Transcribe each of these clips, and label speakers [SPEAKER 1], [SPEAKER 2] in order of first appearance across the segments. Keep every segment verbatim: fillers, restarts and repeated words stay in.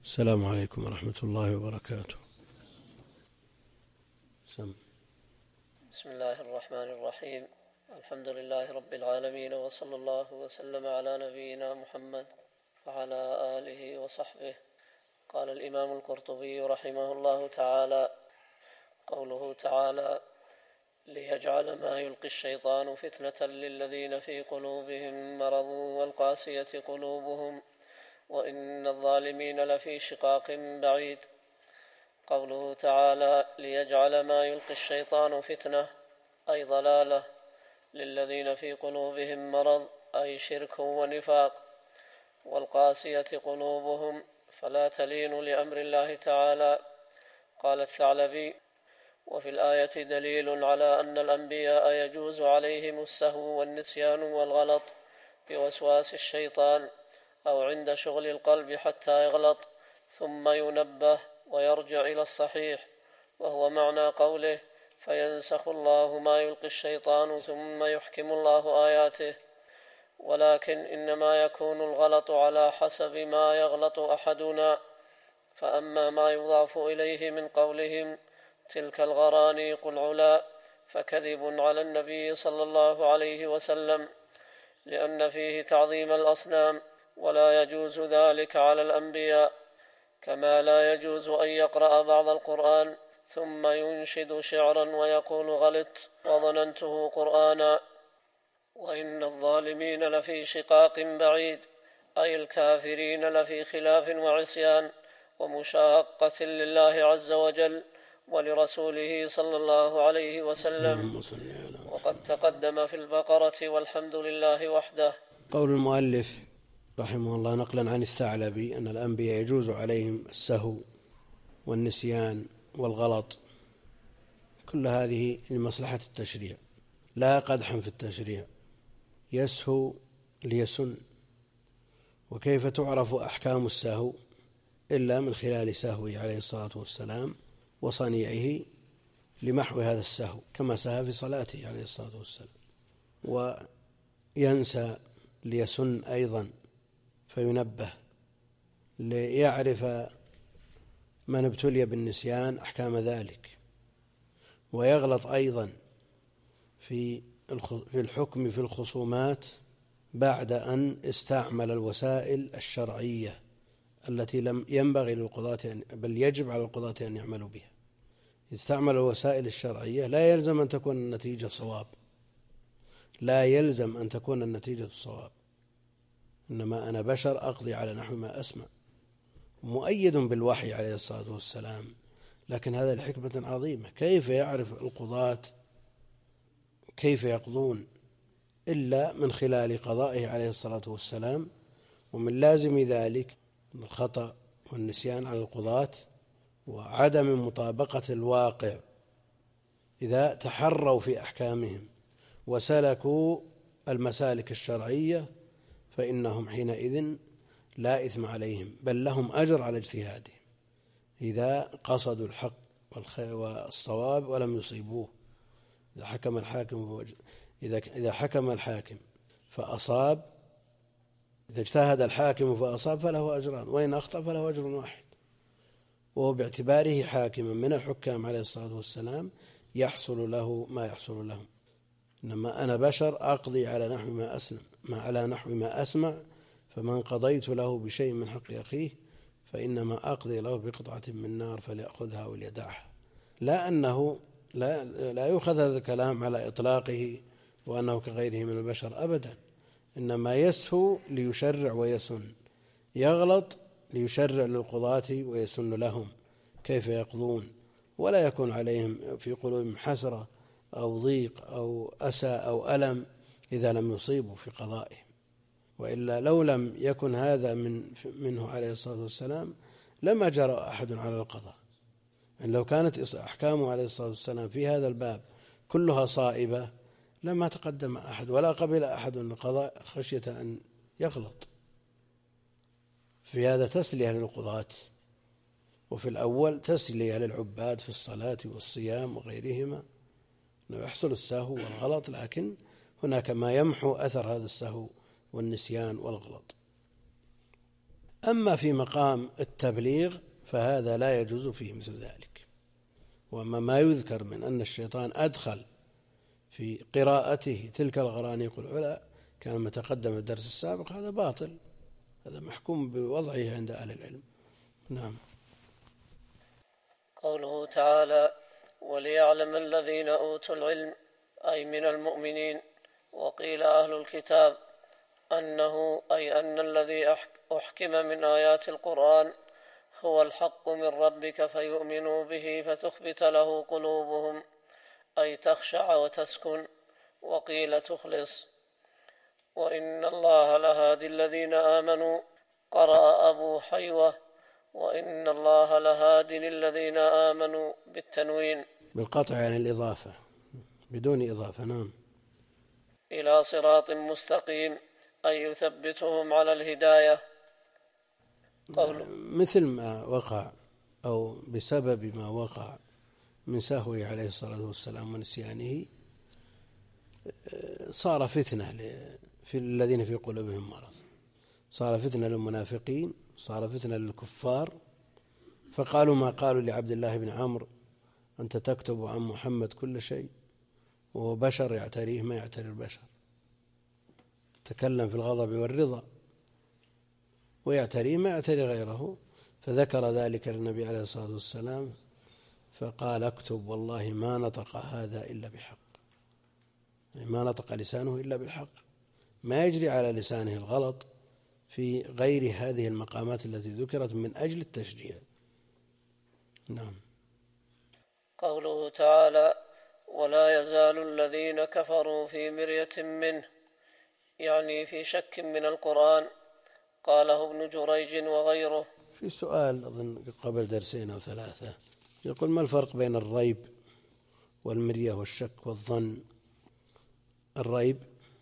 [SPEAKER 1] السلام عليكم ورحمة الله وبركاته.
[SPEAKER 2] سم. بسم الله الرحمن الرحيم. الحمد لله رب العالمين، وصلى الله وسلم على نبينا محمد وعلى آله وصحبه. قال الإمام القرطبي رحمه الله تعالى: قوله تعالى: ليجعل ما يلقي الشيطان فتنة للذين في قلوبهم مرض والقاسية قلوبهم وإن الظالمين لفي شقاق بعيد. قوله تعالى: ليجعل ما يلقي الشيطان فتنة أي ضلالة للذين في قلوبهم مرض أي شرك ونفاق، والقاسية قلوبهم فلا تلين لأمر الله تعالى. قال الثعلبي: وفي الآية دليل على أن الأنبياء يجوز عليهم السهو والنسيان والغلط بوسواس الشيطان أو عند شغل القلب حتى يغلط ثم ينبه ويرجع إلى الصحيح، وهو معنى قوله: فينسخ الله ما يلقي الشيطان ثم يحكم الله آياته. ولكن إنما يكون الغلط على حسب ما يغلط أحدنا. فأما ما يضاف إليه من قولهم تلك الغرانيق العلا فكذب على النبي صلى الله عليه وسلم، لأن فيه تعظيم الأصنام، ولا يجوز ذلك على الأنبياء، كما لا يجوز أن يقرأ بعض القرآن ثم ينشد شعرا ويقول غلط وظننته قرآنا. وإن الظالمين لفي شقاق بعيد أي الكافرين لفي خلاف وعصيان ومشاقة لله عز وجل ولرسوله صلى الله عليه وسلم، وقد تقدم في البقرة والحمد لله وحده.
[SPEAKER 1] قول المؤلف رحمه الله نقلا عن الثعلبي أن الأنبياء يجوز عليهم السهو والنسيان والغلط، كل هذه لمصلحة التشريع لا قدحا في التشريع. يسهو ليسن، وكيف تعرف أحكام السهو إلا من خلال سهوه عليه الصلاة والسلام وصنيعه لمحو هذا السهو، كما سهى في صلاته عليه الصلاة والسلام. وينسى ليسن أيضا فينبه ليعرف من ابتلي بالنسيان أحكام ذلك، ويغلط أيضا في الحكم في الخصومات بعد أن استعمل الوسائل الشرعية التي لم ينبغي للقضاة بل يجب على القضاة أن يعملوا بها. استعمل الوسائل الشرعية لا يلزم أن تكون النتيجة صواب، لا يلزم أن تكون النتيجة صواب، إنما أنا بشر أقضي على نحو ما أسمع، مؤيد بالوحي عليه الصلاة والسلام. لكن هذا لحكمة عظيمة. كيف يعرف القضاة كيف يقضون إلا من خلال قضائه عليه الصلاة والسلام؟ ومن لازم ذلك الخطأ والنسيان على القضاة وعدم مطابقة الواقع. إذا تحروا في أحكامهم وسلكوا المسالك الشرعية فإنهم حينئذ لا إثم عليهم، بل لهم أجر على اجتهادهم إذا قصدوا الحق والصواب ولم يصيبوه. إذا حكم الحاكم إذا حكم الحاكم فأصاب، إذا اجتهد الحاكم فأصاب فله أجران، وإن أخطأ فله أجر واحد، وهو باعتباره حاكما من الحكام عليه الصلاة والسلام يحصل له ما يحصل لهم. إنما أنا بشر أقضي على نحو ما أسلم ما على نحو ما أسمع، فمن قضيت له بشيء من حق أخيه فإنما أقضي له بقطعة من نار فليأخذها وليدعها. لا أنه لا, لا يؤخذ هذا الكلام على إطلاقه وأنه كغيره من البشر أبدا، إنما يسهو ليشرع ويسن، يغلط ليشرع للقضاة ويسن لهم كيف يقضون، ولا يكون عليهم في قلوبهم حسرة أو ضيق أو أسى أو ألم إذا لم يصيبوا في قضائهم. وإلا لو لم يكن هذا من منه عليه الصلاة والسلام لما جرى أحد على القضاء. يعني لو كانت أحكامه عليه الصلاة والسلام في هذا الباب كلها صائبة لما تقدم أحد ولا قبل أحد القضاء خشية أن يغلط. في هذا تسلية للقضاة، وفي الأول تسلية للعباد في الصلاة والصيام وغيرهما أنه يحصل السهو والغلط، لكن هناك ما يمحو أثر هذا السهو والنسيان والغلط. أما في مقام التبليغ فهذا لا يجوز فيه مثل ذلك. وأما ما يذكر من أن الشيطان أدخل في قراءته تلك الغرانيق العلا كما تقدم في الدرس السابق، هذا باطل، هذا محكوم بوضعه عند أهل العلم. نعم.
[SPEAKER 2] قوله تعالى: وليعلم الذين أوتوا العلم، أي من المؤمنين. وقيل أهل الكتاب، أنه أي أن الذي أحكم من آيات القرآن هو الحق من ربك فيؤمنوا به فتخبت له قلوبهم، أي تخشع وتسكن. وقيل تخلص. وإن الله لهادي الذين آمنوا، قرأ أبو حيوة: وإن الله لهادي الذين آمنوا بالتنوين
[SPEAKER 1] بالقطع عن يعني الإضافة بدون إضافة. نعم.
[SPEAKER 2] إلى صراط مستقيم، أي يثبتهم على الهداية.
[SPEAKER 1] مثل ما وقع أو بسبب ما وقع من سهوه عليه الصلاة والسلام ونسيانه صار فتنة في الذين في قلوبهم مرض، صار فتنة للمنافقين، صار فتنة للكفار، فقالوا ما قالوا لعبد الله بن عمرو: أنت تكتب عن محمد كل شيء وهو بشر يعتريه ما يعتري البشر، تكلم في الغضب والرضا ويعتريه ما يعتري غيره. فذكر ذلك للنبي عليه الصلاة والسلام فقال: اكتب والله ما نطق هذا إلا بحق، ما نطق لسانه إلا بالحق، ما يجري على لسانه الغلط في غير هذه المقامات التي ذكرت من أجل التشجيع. نعم.
[SPEAKER 2] قوله تعالى: ولا يزال الذين كفروا في مرية منه، يعني في شك من القرآن. قاله ابن جريج وغيره.
[SPEAKER 1] في سؤال أظن قبل درسين أو ثلاثة يقول: ما الفرق بين الريب والمرية والشك والظن؟ الريب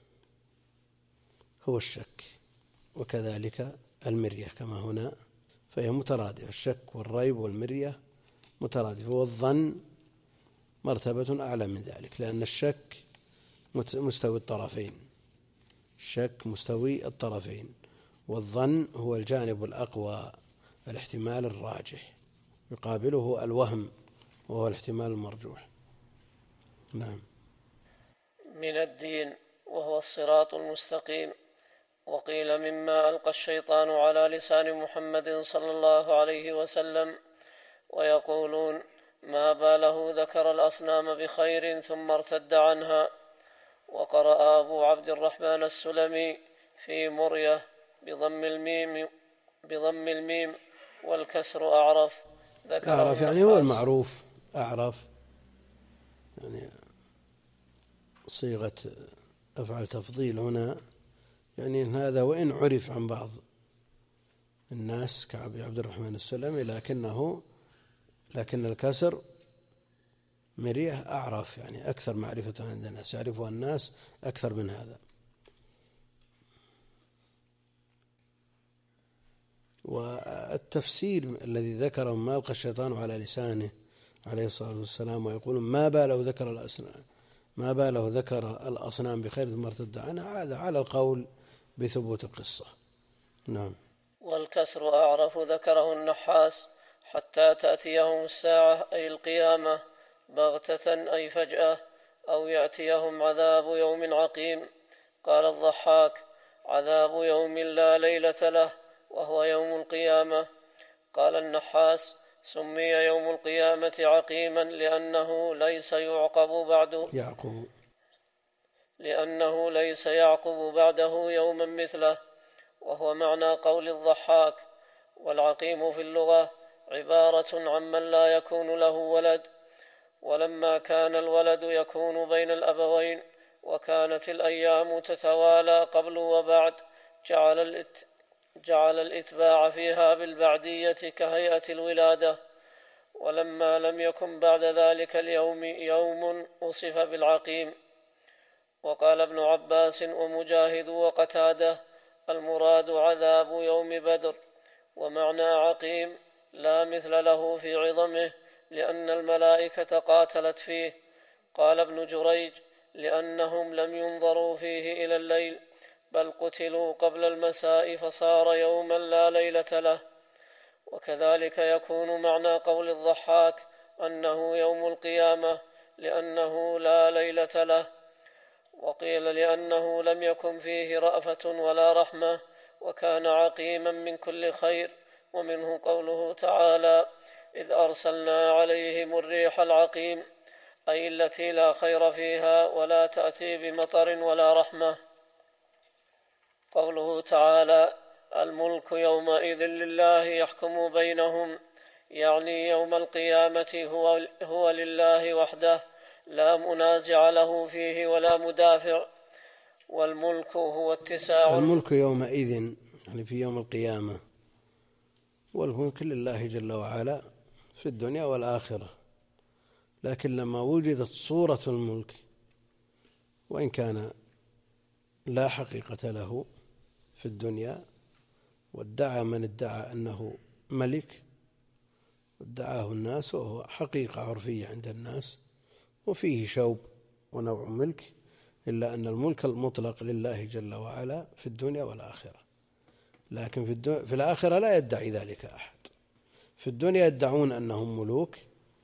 [SPEAKER 1] هو الشك، وكذلك المرية كما هنا، فهي مترادفة. الشك والريب والمرية مترادفة، والظن مرتبة أعلى من ذلك، لأن الشك مستوي الطرفين، الشك مستوي الطرفين، والظن هو الجانب الأقوى، الاحتمال الراجح، يقابله الوهم وهو الاحتمال المرجوح. نعم.
[SPEAKER 2] من الدين، وهو الصراط المستقيم. وقيل مما ألقى الشيطان على لسان محمد صلى الله عليه وسلم. ويقولون: ما باله ذكر الأصنام بخير ثم ارتد عنها. وقرأ أبو عبد الرحمن السلمي في مرية بضم الميم بضم الميم والكسر أعرف.
[SPEAKER 1] أعرف يعني هو المعروف، أعرف يعني صيغة أفعل تفضيل هنا، يعني هذا وإن عرف عن بعض الناس كأبي عبد الرحمن السلمي، لكنه لكن الكسر مرية أعرف، يعني أكثر معرفة عند الناس، يعرفها الناس أكثر من هذا. والتفسير الذي ذكره ما ألقى الشيطان على لسانه عليه الصلاة والسلام، ويقولون ما باله ذكر الأصنام ما باله ذكر الأصنام بخير ثم ارتد عنها، هذا على القول بثبوت القصة. نعم.
[SPEAKER 2] والكسر أعرف ذكره النحاس حتى تأتيهم الساعة، أي القيامة، بغتة أي فجأة، أو يأتيهم عذاب يوم عقيم. قال الضحاك: عذاب يوم لا ليلة له، وهو يوم القيامة. قال النحاس: سمي يوم القيامة عقيما لأنه ليس يعقب بعده
[SPEAKER 1] يعقب
[SPEAKER 2] لأنه ليس يعقب بعده يوما مثله، وهو معنى قول الضحاك. والعقيم في اللغة عبارة عمن لا يكون له ولد، ولما كان الولد يكون بين الأبوين وكانت الأيام تتوالى قبل وبعد، جعل الات جعل الإتباع فيها بالبعدية كهيئة الولادة. ولما لم يكن بعد ذلك اليوم يوم وصف بالعقيم. وقال ابن عباس ومجاهد وقتاده: المراد عذاب يوم بدر. ومعنى عقيم لا مثل له في عظمه، لأن الملائكة قاتلت فيه. قال ابن جريج: لأنهم لم ينظروا فيه إلى الليل، بل قتلوا قبل المساء فصار يوما لا ليلة له. وكذلك يكون معنى قول الضحاك أنه يوم القيامة لأنه لا ليلة له. وقيل لأنه لم يكن فيه رأفة ولا رحمة وكان عقيما من كل خير. ومنه قوله تعالى: إذ أرسلنا عليهم الريح العقيم، أي التي لا خير فيها ولا تأتي بمطر ولا رحمة. قوله تعالى: الملك يومئذ لله يحكم بينهم، يعني يوم القيامة هو, هو لله وحده لا منازع له فيه ولا مدافع. والملك هو اتساع
[SPEAKER 1] الملك يومئذ يعني في يوم القيامة، والملك لله جل وعلا في الدنيا والآخرة. لكن لما وجدت صورة الملك وإن كان لا حقيقة له في الدنيا، وادعى من ادعى أنه ملك وادعاه الناس وهو حقيقة عرفية عند الناس وفيه شوب ونوع ملك، إلا أن الملك المطلق لله جل وعلا في الدنيا والآخرة. لكن في, الدنيا في الآخرة لا يدعي ذلك أحد. في الدنيا يدعون أنهم ملوك،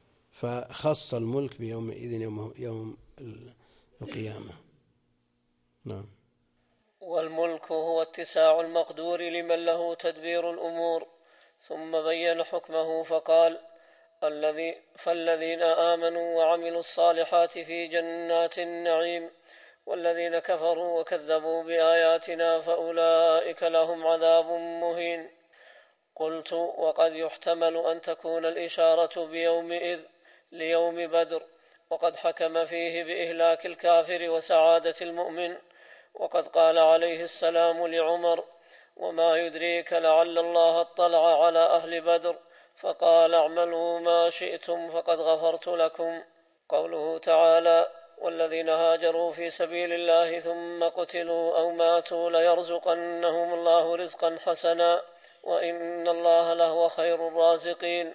[SPEAKER 1] فخص الملك بيومئذ يوم, يوم القيامة. نعم.
[SPEAKER 2] والملك هو اتساع المقدور لمن له تدبير الأمور. ثم بين حكمه فقال: الذي فالذين آمنوا وعملوا الصالحات في جنات النعيم، والذين كفروا وكذبوا بآياتنا فأولئك لهم عذاب مهين. قلت: وقد يحتمل أن تكون الإشارة بيومئذ ليوم بدر، وقد حكم فيه بإهلاك الكافر وسعادة المؤمن. وقد قال عليه السلام لعمر: وما يدريك لعل الله اطلع على أهل بدر فقال: اعملوا ما شئتم فقد غفرت لكم. قوله تعالى: والذين هاجروا في سبيل الله ثم قتلوا أو ماتوا ليرزقنهم الله رزقا حسنا وإن الله لهو خير الرازقين،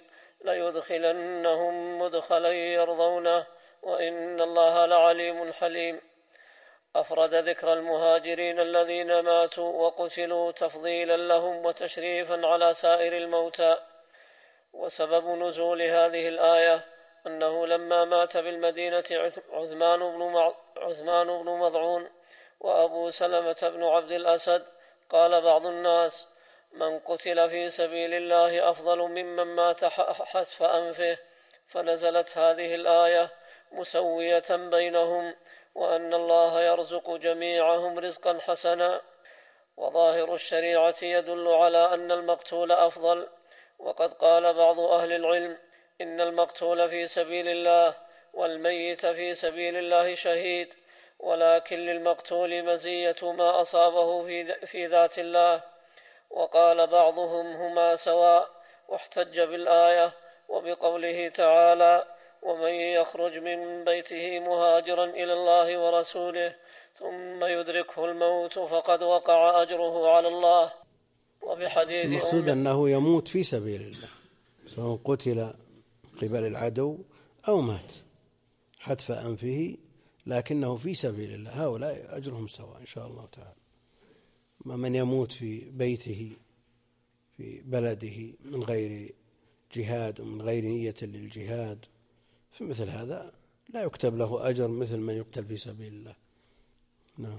[SPEAKER 2] ليدخلنهم مدخلا يرضونه وإن الله لعليم حليم. أفرد ذكر المهاجرين الذين ماتوا وقتلوا تفضيلا لهم وتشريفا على سائر الموتى. وسبب نزول هذه الآية أنه لما مات بالمدينة عثمان بن عثمان بن مضعون وأبو سلمة بن عبد الأسد، قال بعض الناس: من قتل في سبيل الله أفضل ممن مات حتف أنفه، فنزلت هذه الآية مسوية بينهم، وأن الله يرزق جميعهم رزقا حسنا. وظاهر الشريعة يدل على أن المقتول أفضل. وقد قال بعض أهل العلم: إن المقتول في سبيل الله والميت في سبيل الله شهيد، ولكن للمقتول مزية ما أصابه في ذات الله. وقال بعضهم: هما سواء، واحتج بالآية وبقوله تعالى: ومن يخرج من بيته مهاجرا إلى الله ورسوله ثم يدركه الموت فقد وقع أجره على الله. وبحديث
[SPEAKER 1] المقصود أنه يموت في سبيل الله، سواء قتل قبل العدو أو مات حتف أنفه، لكنه في سبيل الله، هؤلاء أجرهم سواء إن شاء الله تعالى. من يموت في بيته في بلده من غير جهاد ومن غير نية للجهاد، في مثل هذا لا يكتب له أجر مثل من يقتل في سبيل الله. نعم.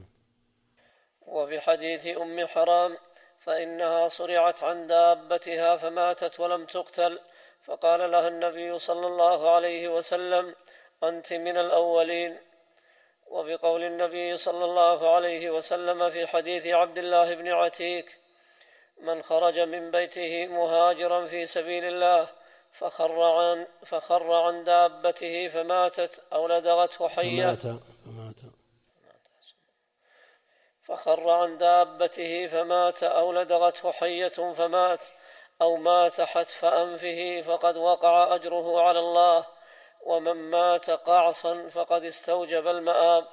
[SPEAKER 2] وبحديث أم حرام: فإنها صرعت عن دابتها فماتت ولم تقتل، فقال لها النبي صلى الله عليه وسلم: أنت من الأولين. وبقول النبي صلى الله عليه وسلم في حديث عبد الله بن عتيك: من خرج من بيته مهاجرا في سبيل الله فخر عن, فخر عن دابته فماتت أو لدغته حية
[SPEAKER 1] فمات فمات
[SPEAKER 2] فخر عن دابته فمات أو لدغته حية فمات أو مات حتف أنفه فقد وقع أجره على الله، ومن مات قعصا فقد استوجب المآب.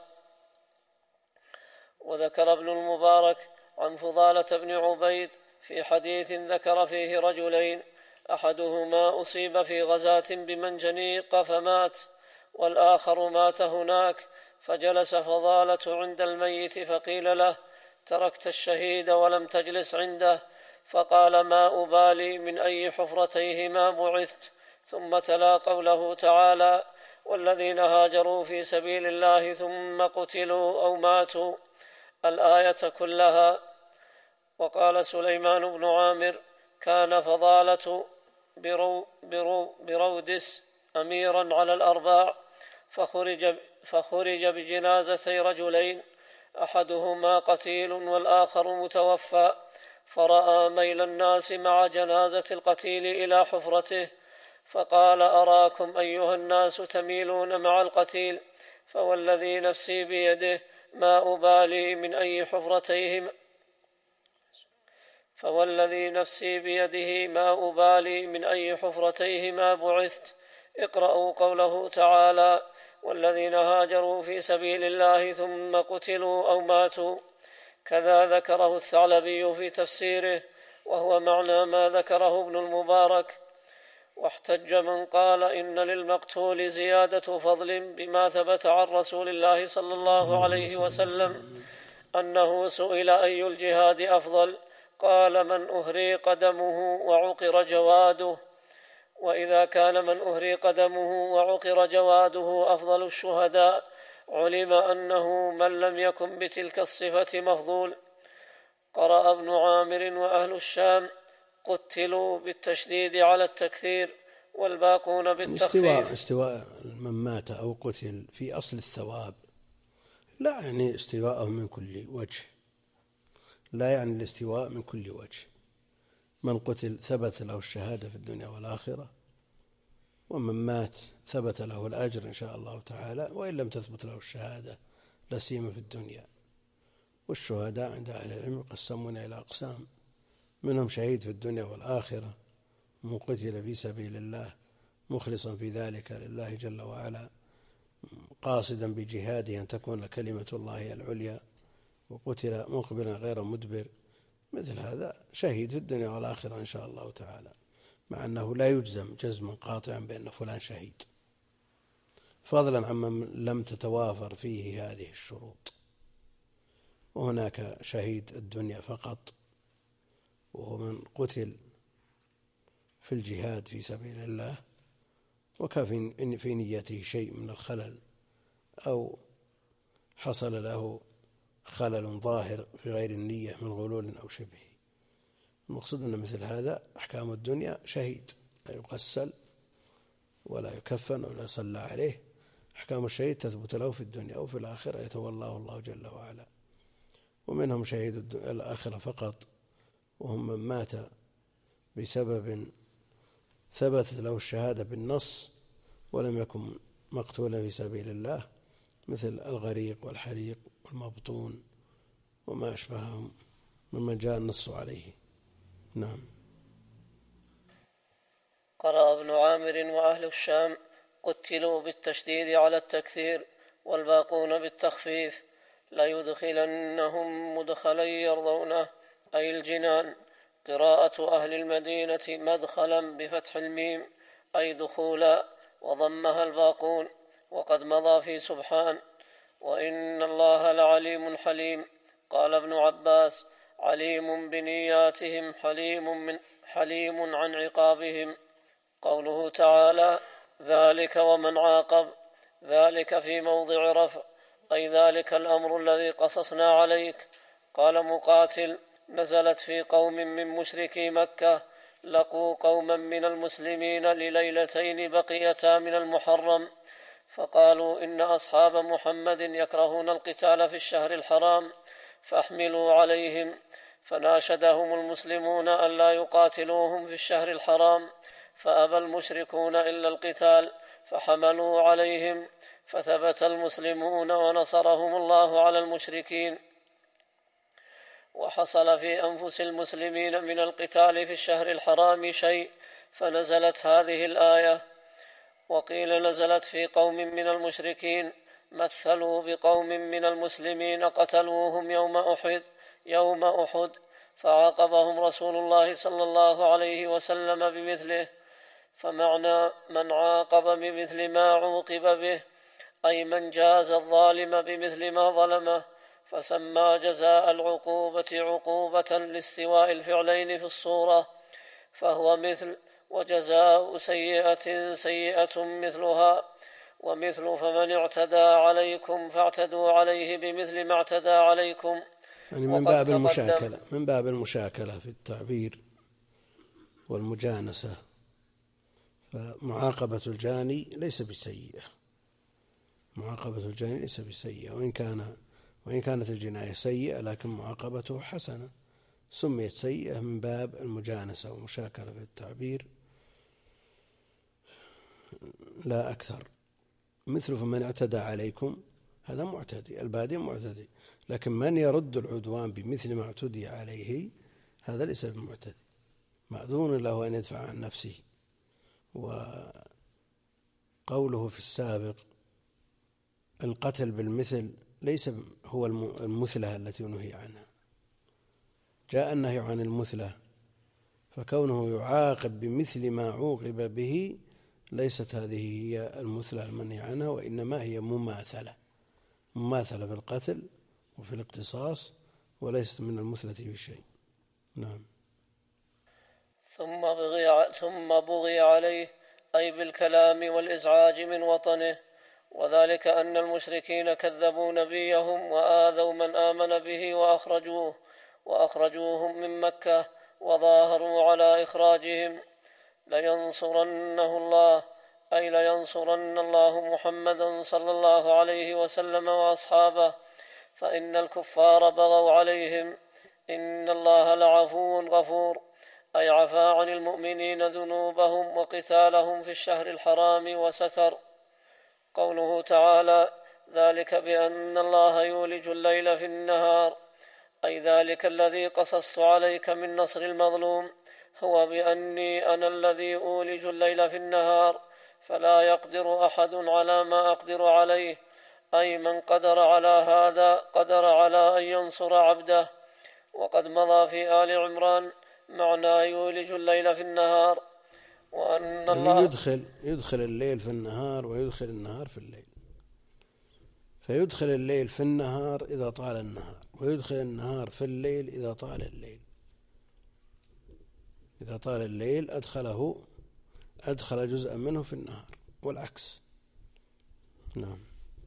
[SPEAKER 2] وذكر ابن المبارك عن فضالة بن عبيد في حديث ذكر فيه رجلين: أحدهما أصيب في غزاة بمنجنيق فمات، والآخر مات هناك، فجلس فضالة عند الميت فقيل له: تركت الشهيد ولم تجلس عنده؟ فقال: ما أبالي من أي حفرتيهما بعثت. ثم تلا قوله تعالى: والذين هاجروا في سبيل الله ثم قتلوا أو ماتوا، الآية كلها. وقال سليمان بن عامر: كان فضالة برو برو برودس أميرا على الأرباع، فخرج, فخرج بجنازتي رجلين، أحدهما قتيل والآخر متوفى، فرأى ميل الناس مع جنازة القتيل إلى حفرته، فقال: أراكم أيها الناس تميلون مع القتيل، فوالذي نفسي بيده ما أبالي من أي حفرتيهما فوالذي نفسي بيده ما أبالي من أي حفرتيهما بعثت. اقرأوا قوله تعالى: والذين هاجروا في سبيل الله ثم قتلوا أو ماتوا. كذا ذكره الثعلبي في تفسيره، وهو معنى ما ذكره ابن المبارك. واحتج من قال إن للمقتول زيادة فضل بما ثبت عن رسول الله صلى الله عليه وسلم أنه سئل أي الجهاد أفضل، قال: من أهريق دمه وعقر جواده. وإذا كان من أهريق دمه وعقر جواده أفضل الشهداء، علم أنه من لم يكن بتلك الصفة مفضول. قرأ ابن عامر وأهل الشام: قتلوا بالتشديد على التكثير، والباقون بالتخفيف.
[SPEAKER 1] استواء, استواء من مات أو قتل في أصل الثواب، لا يعني استواءه من كل وجه، لا يعني الاستواء من كل وجه. من قتل ثبت له الشهادة في الدنيا والآخرة، ومن مات ثبت له الأجر إن شاء الله تعالى، وإن لم تثبت له الشهادة لا سيما في الدنيا. والشهداء عند أهل العلم قسمون إلى أقسام: منهم شهيد في الدنيا والآخرة، من قتل في سبيل الله مخلصا في ذلك لله جل وعلا، قاصدا بجهاده أن تكون كلمة الله العليا، وقتل مقبلا غير مدبر، مثل هذا شهيد في الدنيا والآخرة إن شاء الله تعالى، مع أنه لا يجزم جزما قاطعا بأن فلان شهيد، فضلا عمن لم تتوافر فيه هذه الشروط. وهناك شهيد الدنيا فقط، وهو من قتل في الجهاد في سبيل الله وكان في نيته شيء من الخلل، أو حصل له خلل ظاهر في غير النية من غلول أو شبه. المقصود أن مثل هذا أحكام الدنيا شهيد، لا يغسل ولا يكفن ولا يصلى عليه. أحكام الشهيد تثبت له في الدنيا، أو في الآخرة يتولاه الله جل وعلا. ومنهم شهيد الآخرة فقط، وهم من مات بسبب ثبتت له الشهادة بالنص ولم يكن مقتولا في سبيل الله، مثل الغريق والحريق والمبطون وما أشبههم مما جاء النص عليه. نعم.
[SPEAKER 2] قرأ ابن عامر وأهل الشام: قتلوا بالتشديد على التكثير، والباقون بالتخفيف. ليدخلنهم مدخلا يرضونه، أي الجنان. قراءة أهل المدينة مدخلا بفتح الميم، أي دخولا، وضمها الباقون. وقد مضى في سبحان: وإن الله لعليم حليم. قال ابن عباس: عليم بنياتهم حليم, من حليم عن عقابهم. قوله تعالى: ذلك ومن عاقب، ذلك في موضع رفع، أي ذلك الأمر الذي قصصنا عليك. قال مقاتل: نزلت في قوم من مشركي مكة لقوا قوما من المسلمين لليلتين بقيتا من المحرم، فقالوا إن أصحاب محمد يكرهون القتال في الشهر الحرام فاحملوا عليهم، فناشدهم المسلمون ألا يقاتلوهم في الشهر الحرام، فأبى المشركون إلا القتال فحملوا عليهم، فثبت المسلمون ونصرهم الله على المشركين. وحصل في أنفس المسلمين من القتال في الشهر الحرام شيء، فنزلت هذه الآية. وقيل نزلت في قوم من المشركين مثلوا بقوم من المسلمين قتلوهم يوم أحد يوم أحد فعاقبهم رسول الله صلى الله عليه وسلم بمثله. فمعنى من عاقب بمثل ما عوقب به، أي من جاز الظالم بمثل ما ظلمه، فسمى جزاء العقوبة عقوبة لاستواء الفعلين في الصورة، فهو مثل وجزاء سيئة سيئة مثلها، ومثل فمن اعتدى عليكم فاعتدوا عليه بمثل ما اعتدى عليكم.
[SPEAKER 1] يعني من باب المشاكلة من باب المشاكلة في التعبير والمجانسة، فمعاقبة الجاني ليس بسيئة، معاقبة الجاني ليس بسيئة، وإن كان وإن كانت الجناية سيئة لكن معاقبته حسنة، سميت سيئة من باب المجانسة والمشاكلة في التعبير لا أكثر. مثل فمن اعتدى عليكم، هذا معتدي، البادي معتدي، لكن من يرد العدوان بمثل ما اعتدي عليه هذا ليس بمعتدي، مأذون له أن يدفع عن نفسه. وقوله في السابق القتل بالمثل ليس هو المثلة التي نهي عنها، جاء النهي عن المثلة، فكونه يعاقب بمثل ما عوقب به ليست هذه هي المثلة المنهي عنها، وإنما هي مماثلة مماثلة في القتل وفي الاقتصاص، وليست من المثلة في شيء. نعم.
[SPEAKER 2] ثم بغي, ثم بغي عليه أي بالكلام والإزعاج من وطنه، وذلك أن المشركين كذبوا نبيهم وآذوا من آمن به وأخرجوه وأخرجوهم من مكة وظاهروا على إخراجهم. لينصرنه الله أي لينصرن الله محمدا صلى الله عليه وسلم وأصحابه، فإن الكفار بغوا عليهم. إن الله لعفو غفور، أي عفى عن المؤمنين ذنوبهم وقتالهم في الشهر الحرام وستر. قوله تعالى ذلك بأن الله يولج الليل في النهار، أي ذلك الذي قصصت عليك من نصر المظلوم هو بأني أنا الذي أولج الليل في النهار، فلا يقدر أحد على ما أقدر عليه، أي من قدر على هذا قدر على أن ينصر عبده. وقد مضى في آل عمران معنى يولج الليل في النهار، وأن الله
[SPEAKER 1] يدخل, يدخل الليل في النهار ويدخل النهار في الليل، فيدخل الليل في النهار إذا طال النهار، ويدخل النهار في الليل إذا طال الليل. إذا طال الليل أدخله أدخل جزءا منه في النهار، والعكس. نعم.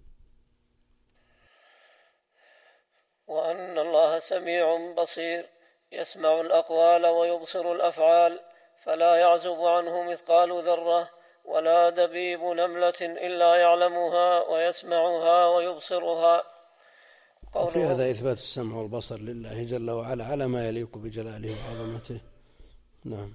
[SPEAKER 2] وأن الله سميع بصير يسمع الأقوال ويبصر الأفعال، فلا يعزب عنه مثقال ذرة ولا دبيب نملة إلا يعلمها ويسمعها ويبصرها.
[SPEAKER 1] وفي هذا إثبات السمع والبصر لله جل وعلا على ما يليق بجلاله وعظمته. نعم.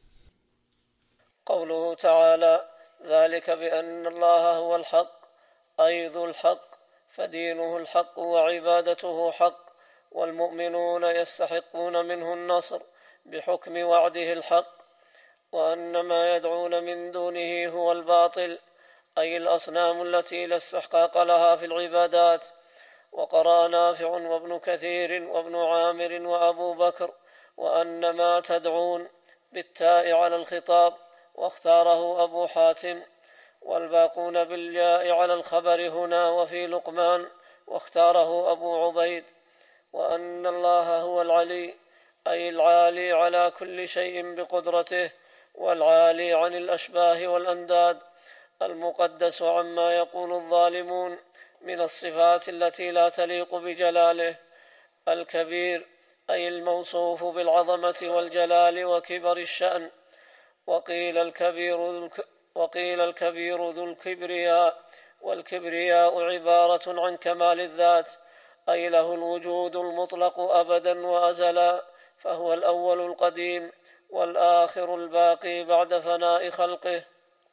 [SPEAKER 2] قوله تعالى ذلك بأن الله هو الحق، أي ذو الحق، فدينه الحق وعبادته حق، والمؤمنون يستحقون منه النصر بحكم وعده الحق، وأن ما يدعون من دونه هو الباطل، أي الأصنام التي لا استحقاق لها في العبادات. وقرأ نافع وابن كثير وابن عامر وأبو بكر وأن ما تدعون بالتاء على الخطاب، واختاره أبو حاتم، والباقون بالياء على الخبر هنا وفي لقمان، واختاره أبو عبيد. وأن الله هو العلي، أي العالي على كل شيء بقدرته، والعالي عن الأشباه والأنداد، المقدس عما يقول الظالمون من الصفات التي لا تليق بجلاله، الكبير، أي الموصوف بالعظمة والجلال وكبر الشأن. وقيل الكبير وقيل الكبير ذو الكبرياء، والكبرياء عبارة عن كمال الذات، أي له الوجود المطلق أبدا وأزلا، فهو الأول القديم والآخر الباقي بعد فناء خلقه.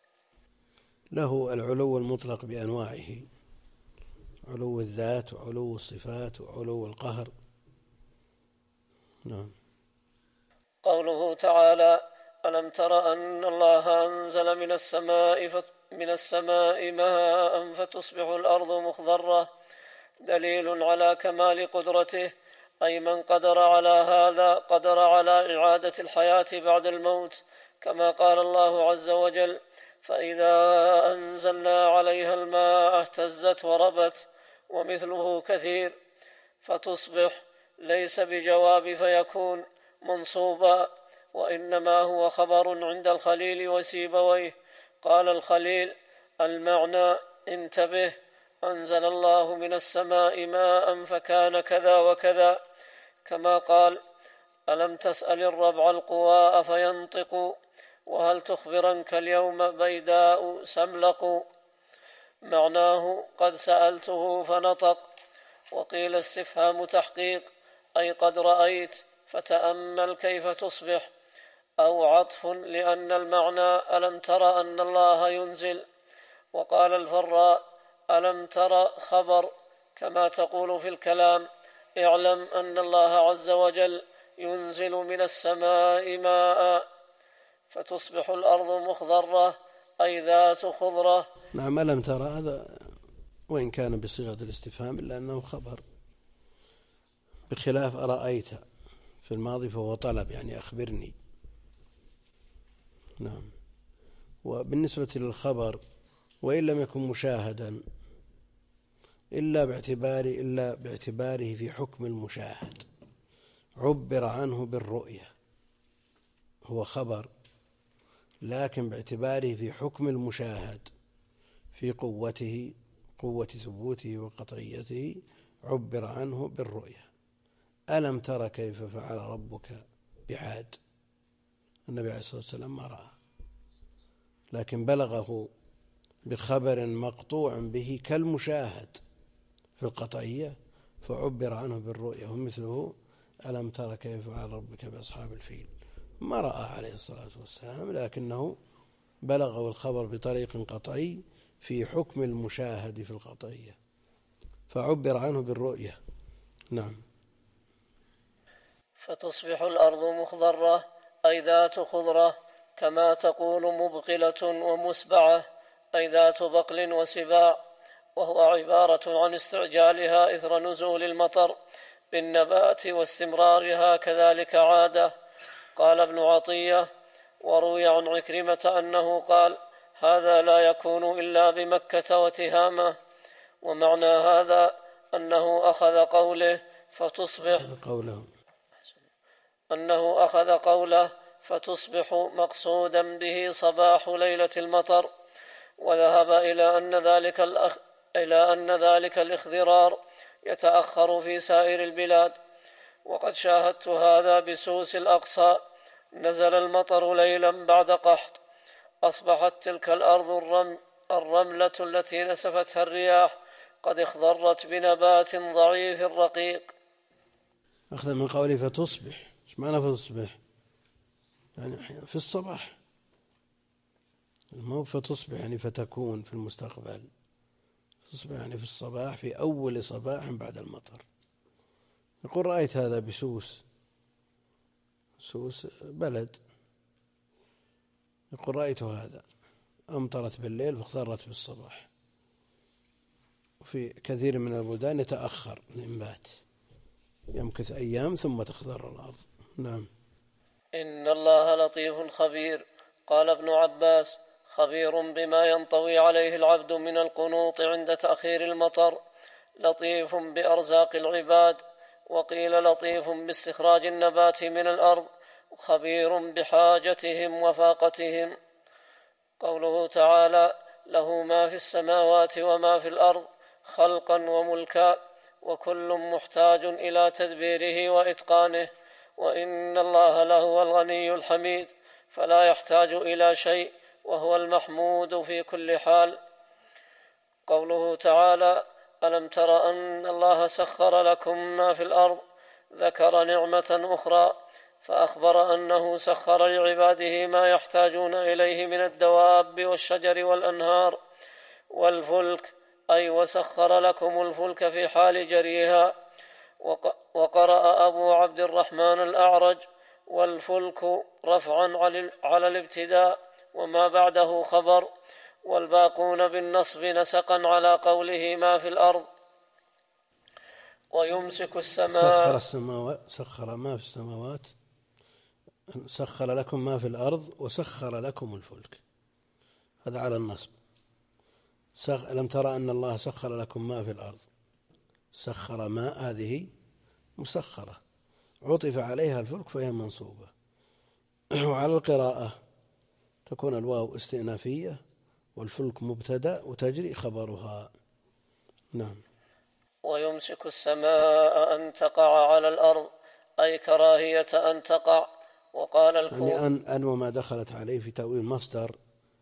[SPEAKER 1] له العلو المطلق بأنواعه، علو الذات وعلو الصفات وعلو القهر. نعم.
[SPEAKER 2] قوله تعالى ألم تر أن الله أنزل من السماء من السماء ماء فتصبح الأرض مخضرة، دليل على كمال قدرته، أي من قدر على هذا قدر على إعادة الحياة بعد الموت، كما قال الله عز وجل فإذا أنزلنا عليها الماء اهتزت وربت، ومثله كثير. فتصبح ليس بجواب فيكون منصوبا، وإنما هو خبر عند الخليل وسيبويه. قال الخليل: المعنى انتبه، أنزل الله من السماء ماء فكان كذا وكذا، كما قال: ألم تسأل الربع القواء فينطق، وهل تخبرنك اليوم بيداء سملق. معناه قد سألته فنطق. وقيل استفهام تحقيق، أي قد رأيت فتأمل كيف تصبح، أو عطف لأن المعنى ألم تر أن الله ينزل. وقال الفراء: ألم تر خبر، كما تقول في الكلام: اعلم أن الله عز وجل ينزل من السماء ماء. فتصبح الأرض مخضرة أي ذات خضرة.
[SPEAKER 1] نعم، ألم ترى هذا وإن كان بصيغة الاستفهام إلا أنه خبر، بخلاف أرأيت في الماضي فهو طلب، يعني أخبرني. نعم. وبالنسبة للخبر وإن لم يكن مشاهدا إلا باعتبار إلا باعتباره في حكم المشاهد، عبر عنه بالرؤية، هو خبر لكن باعتباره في حكم المشاهد، في قوته قوة ثبوته وقطعيته، عبر عنه بالرؤية. ألم تر كيف فعل ربك بعاد؟ النبي عليه الصلاة والسلام ما رأى، لكن بلغه بخبر مقطوع به كالمشاهد في القطعية، فعبر عنه بالرؤية. ومثله ألم تر كيف فعل ربك بأصحاب الفيل، ما رأى عليه الصلاة والسلام، لكنه بلغه الخبر بطريق قطعي في حكم المشاهد في القطعية، فعبر عنه بالرؤية. نعم.
[SPEAKER 2] فتصبح الأرض مخضرة أي ذات خضرة، كما تقول مبقلة ومسبعة أي ذات بقل وسباع، وهو عبارة عن استعجالها إثر نزول المطر بالنبات واستمرارها كذلك عادة. قال ابن عطية: وروي عن عكرمة أنه قال: هذا لا يكون إلا بمكة وتهامة. ومعنى هذا أنه أخذ قوله فتصبح
[SPEAKER 1] قوله
[SPEAKER 2] أنه أخذ قوله فتصبح مقصودا به صباح ليلة المطر، وذهب إلى أن ذلك الأخ... إلى أن ذلك الاخضرار يتأخر في سائر البلاد. وقد شاهدت هذا بسوس الأقصى، نزل المطر ليلا بعد قحط، أصبحت تلك الأرض الرم... الرملة التي نسفتها الرياح قد اخضرت بنبات ضعيف رقيق.
[SPEAKER 1] أخذ من قوله فتصبح، ايش معنى فتصبح؟ يعني في الصباح، المو فتصبح يعني فتكون في المستقبل، تصبح يعني في الصباح، في أول صباح بعد المطر. يقول رأيت هذا بسوس، سوس بلد، يقول رأيت هذا أمطرت بالليل فاخضرت بالصباح. وفي كثير من البلدان يتأخر الإنبات، يمكث أيام ثم تخضر الأرض. نعم.
[SPEAKER 2] إن الله لطيف خبير. قال ابن عباس: خبير بما ينطوي عليه العبد من القنوط عند تأخير المطر، لطيف بأرزاق العباد. وقيل لطيف باستخراج النبات من الأرض، خبير بحاجتهم وفاقتهم. قوله تعالى: له ما في السماوات وما في الأرض خلقا وملكا، وكل محتاج إلى تدبيره وإتقانه، وإن الله لهو الغني الحميد، فلا يحتاج إلى شيء، وهو المحمود في كل حال. قوله تعالى: ألم تر أن الله سخر لكم ما في الأرض، ذكر نعمة أخرى فأخبر أنه سخر لعباده ما يحتاجون إليه من الدواب والشجر والأنهار والفلك، أي وسخر لكم الفلك في حال جريها. وقرأ أبو عبد الرحمن الأعرج: والفلك رفعا على الابتداء وما بعده خبر، والباقون بالنصب نسقا على قوله ما في الأرض. ويمسك السماء
[SPEAKER 1] سخر السماوات، سخر ما في السماوات، سخر لكم ما في الأرض وسخر لكم الفلك، هذا على النصب. ألم ترى أن الله سخر لكم ما في الأرض، سخر ماء هذه مسخرة، عطف عليها الفلك فهي منصوبة. وعلى القراءة تكون الواو استئنافية والفلك مبتدأ وتجري خبرها. نعم.
[SPEAKER 2] ويمسك السماء أن تقع على الأرض أي كراهية أن تقع. وقال الكوفي
[SPEAKER 1] يعني أن, أن وما دخلت عليه في تأويل مصدر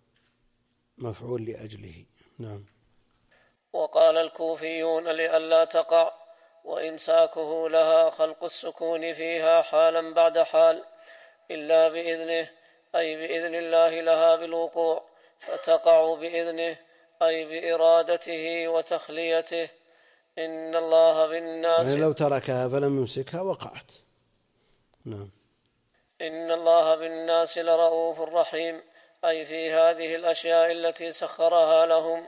[SPEAKER 1] مفعول لأجله. نعم.
[SPEAKER 2] وقال الكوفيون لئلا تقع، وإمساكه لها خلق السكون فيها حالا بعد حال، إلا بإذنه أي بإذن الله لها بالوقوع، فتقع بإذنه أي بإرادته وتخليته. إن الله بالناس
[SPEAKER 1] يعني لو تركها فلم يمسكها وقعت. نعم.
[SPEAKER 2] إن الله بالناس لرؤوف رحيم أي في هذه الأشياء التي سخرها لهم.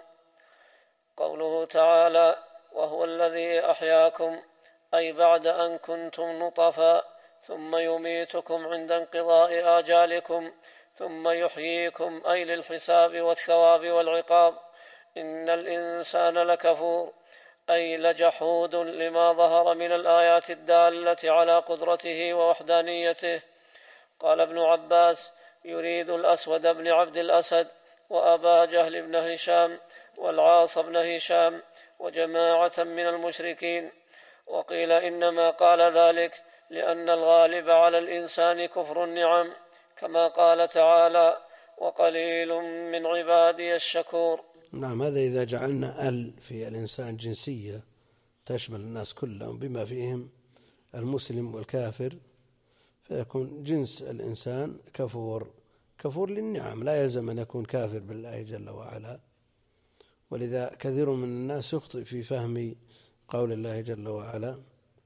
[SPEAKER 2] قوله تعالى وهو الذي أحياكم أي بعد أن كنتم نطفا ثم يميتكم عند انقضاء آجالكم ثم يحييكم أي للحساب والثواب والعقاب. إن الإنسان لكفور أي لجحود لما ظهر من الآيات الدالة على قدرته ووحدانيته. قال ابن عباس يريد الأسود بن عبد الأسد وأبا جهل بن هشام والعاص بن هشام وجماعة من المشركين. وقيل إنما قال ذلك لأن الغالب على الإنسان كفر النعم، كما قال تعالى وقليل من عبادي الشكور.
[SPEAKER 1] نعم. هذا إذا جعلنا ال في الإنسان جنسية تشمل الناس كلهم بما فيهم المسلم والكافر، فيكون جنس الإنسان كفور كفور للنعم، لا يلزم أن يكون كافر بالله جل وعلا. ولذا كثير من الناس يخطئ في فهم قول الله جل وعلا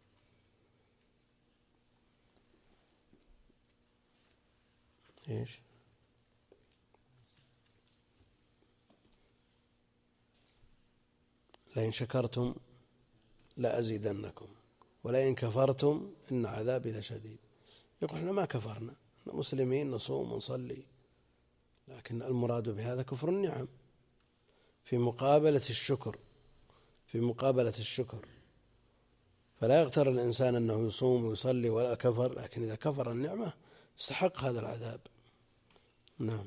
[SPEAKER 1] إيش لئن شكرتم لأزيدنكم ولئن كفرتم إن عذابي لشديد. يقول احنا ما كفرنا، مسلمين نصوم ونصلي، لكن المراد بهذا كفر النعم في مقابلة الشكر في مقابلة الشكر فلا يغتر الإنسان أنه يصوم ويصلي ولا كفر، لكن إذا كفر النعمة استحق هذا العذاب. نعم.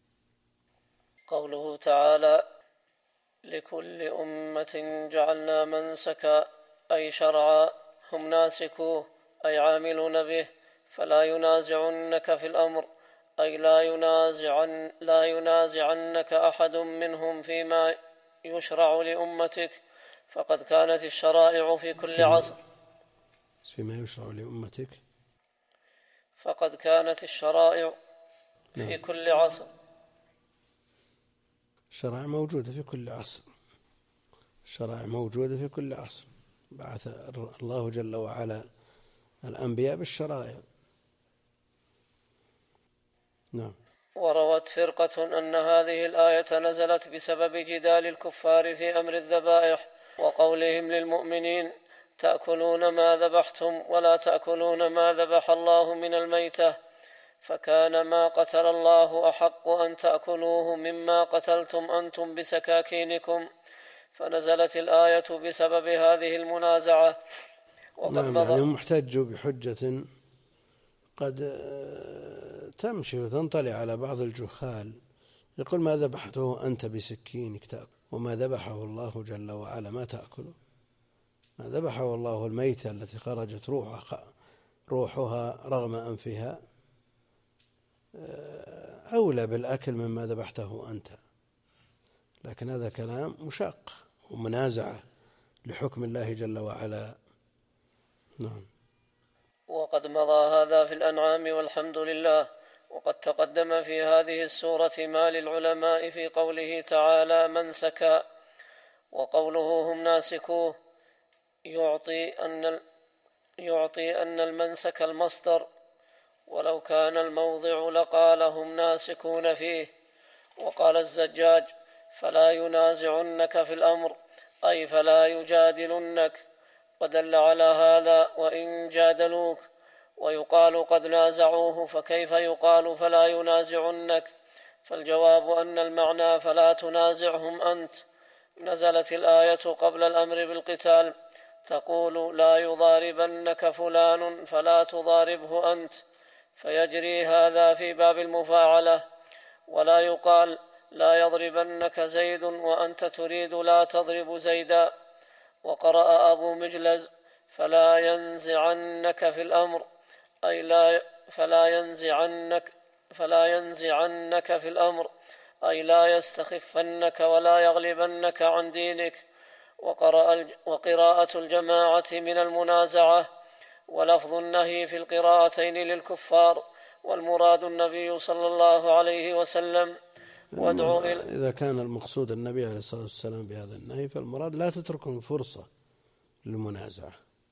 [SPEAKER 2] قوله تعالى لكل أمة جعلنا منسكا أي شرعا هم ناسكوه أي عاملون به، فلا ينازعنك في الأمر أي لا ينازعن لا ينازعنك أحد منهم فيما يشرع لأمتك، فقد كانت الشرائع في كل عصر
[SPEAKER 1] فيما يشرع لأمتك
[SPEAKER 2] فقد كانت الشرائع في
[SPEAKER 1] نعم.
[SPEAKER 2] كل عصر
[SPEAKER 1] الشرائع موجودة في كل عصر الشرائع موجودة في كل عصر بعث الله جل وعلا الأنبياء بالشرائع. نعم.
[SPEAKER 2] وروت فرقة أن هذه الآية نزلت بسبب جدال الكفار في أمر الذبائح وقولهم للمؤمنين تأكلون ما ذبحتم ولا تأكلون ما ذبح الله من الميتة، فكان ما قتل الله أحق أن تأكلوه مما قتلتم أنتم بسكاكينكم، فنزلت الآية بسبب هذه المنازعة.
[SPEAKER 1] نعم. يعني محتج بحجة قد تمشي وتنطلع على بعض الجهال، يقول ما ذبحته أنت بسكينك تأكل وما ذبحه الله جل وعلا ما تأكله. ما ذبحه الله الميتة التي خرجت روحها, روحها رغم أنفها أولى بالأكل مما ذبحته أنت، لكن هذا كلام مشاق ومنازعة لحكم الله جل وعلا. نعم.
[SPEAKER 2] وقد مضى هذا في الأنعام والحمد لله. وقد تقدم في هذه السورة ما للعلماء في قوله تعالى منسكا، وقوله هم ناسكوه يعطي أن يعطي أن المنسك المصدر، ولو كان الموضع لقال هم ناسكون فيه. وقال الزجاج فلا ينازعنك في الأمر أي فلا يجادلنك، ودل على هذا وإن جادلوك. ويقال قد نازعوه فكيف يقال فلا ينازعنك؟ فالجواب أن المعنى فلا تنازعهم أنت. نزلت الآية قبل الأمر بالقتال تقول لا يضاربنك فلان فلا تضاربه أنت، فيجري هذا في باب المفاعلة، ولا يقال لا يضربنك زيد وأنت تريد لا تضرب زيدا. وقرأ أبو مجلز فلا ينزعنك في الأمر، أي لا فلا ينزعنك فلا ينزعنك في الأمر، أي لا يستخفنك ولا يغلبنك عن دينك. وقرأ وقراءة الجماعة من المنازعة، ولفظ النهي في القراءتين للكفار، والمراد النبي صلى الله عليه وسلم. وادعو
[SPEAKER 1] إذا كان المقصود النبي عليه الصلاة والسلام بهذا النهي فالمراد لا تتركهم فرصة للمنازعة،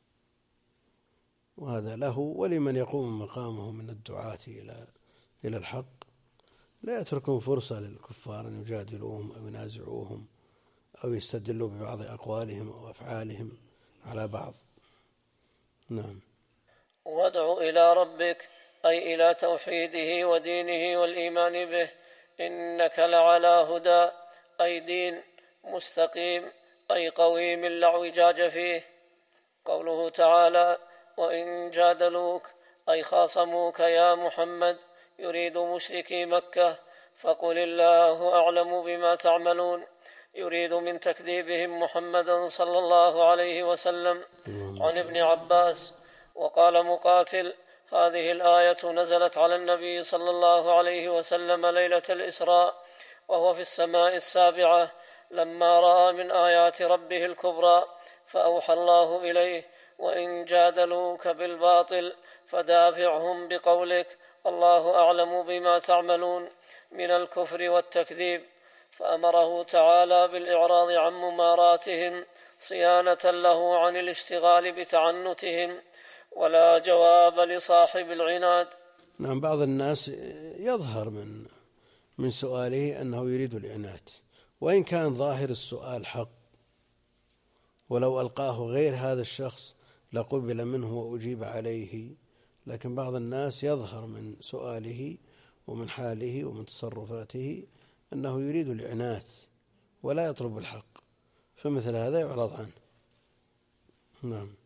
[SPEAKER 1] وهذا له ولمن يقوم مقامه من الدعاة إلى إلى الحق، لا يتركون فرصة للكفار أن يجادلوهم أو ينازعوهم أو يستدلوا ببعض أقوالهم أو أفعالهم على بعض. نعم.
[SPEAKER 2] وادع إلى ربك، أي إلى توحيده ودينه والإيمان به، إنك لعلى هدى، أي دين مستقيم، أي قويم لا اعوجاج فيه. قوله تعالى وإن جادلوك، أي خاصموك يا محمد، يريد مشركي مكة، فقل الله أعلم بما تعملون، يريد من تكذيبهم محمدا صلى الله عليه وسلم. عن ابن عباس وقال مقاتل هذه الآية نزلت على النبي صلى الله عليه وسلم ليلة الإسراء وهو في السماء السابعة، لما رأى من آيات ربه الكبرى، فأوحى الله إليه وإن جادلوك بالباطل فدافعهم بقولك الله أعلم بما تعملون من الكفر والتكذيب، فأمره تعالى بالإعراض عن مماراتهم صيانة له عن الاشتغال بتعنتهم، ولا جواب لصاحب العناد.
[SPEAKER 1] نعم. بعض الناس يظهر من من سؤاله أنه يريد العناد، وإن كان ظاهر السؤال حق، ولو ألقاه غير هذا الشخص لقبل منه وأجيب عليه، لكن بعض الناس يظهر من سؤاله ومن حاله ومن تصرفاته أنه يريد العناد ولا يطلب الحق، فمثل هذا يعرض عنه. نعم.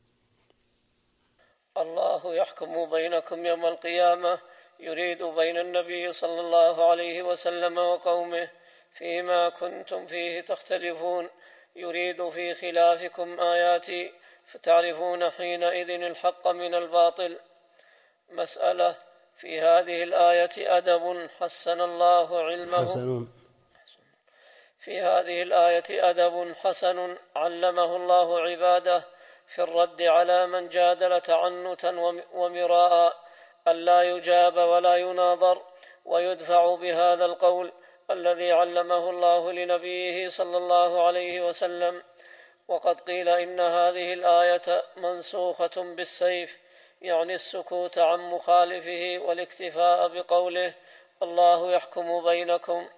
[SPEAKER 2] الله يحكم بينكم يوم القيامة، يريد بين النبي صلى الله عليه وسلم وقومه فيما كنتم فيه تختلفون، يريد في خلافكم آياتي فتعرفون حينئذ الحق من الباطل. مسألة: في هذه الآية أدب حسن الله علمه
[SPEAKER 1] حسن
[SPEAKER 2] في هذه الآية أدب حسن علمه الله عباده في الرد على من جادل تعنتا ومراء، ألا يجاب ولا يناظر، ويدفع بهذا القول الذي علمه الله لنبيه صلى الله عليه وسلم. وقد قيل إن هذه الآية منسوخة بالسيف، يعني السكوت عن مخالفه والاكتفاء بقوله الله يحكم بينكم.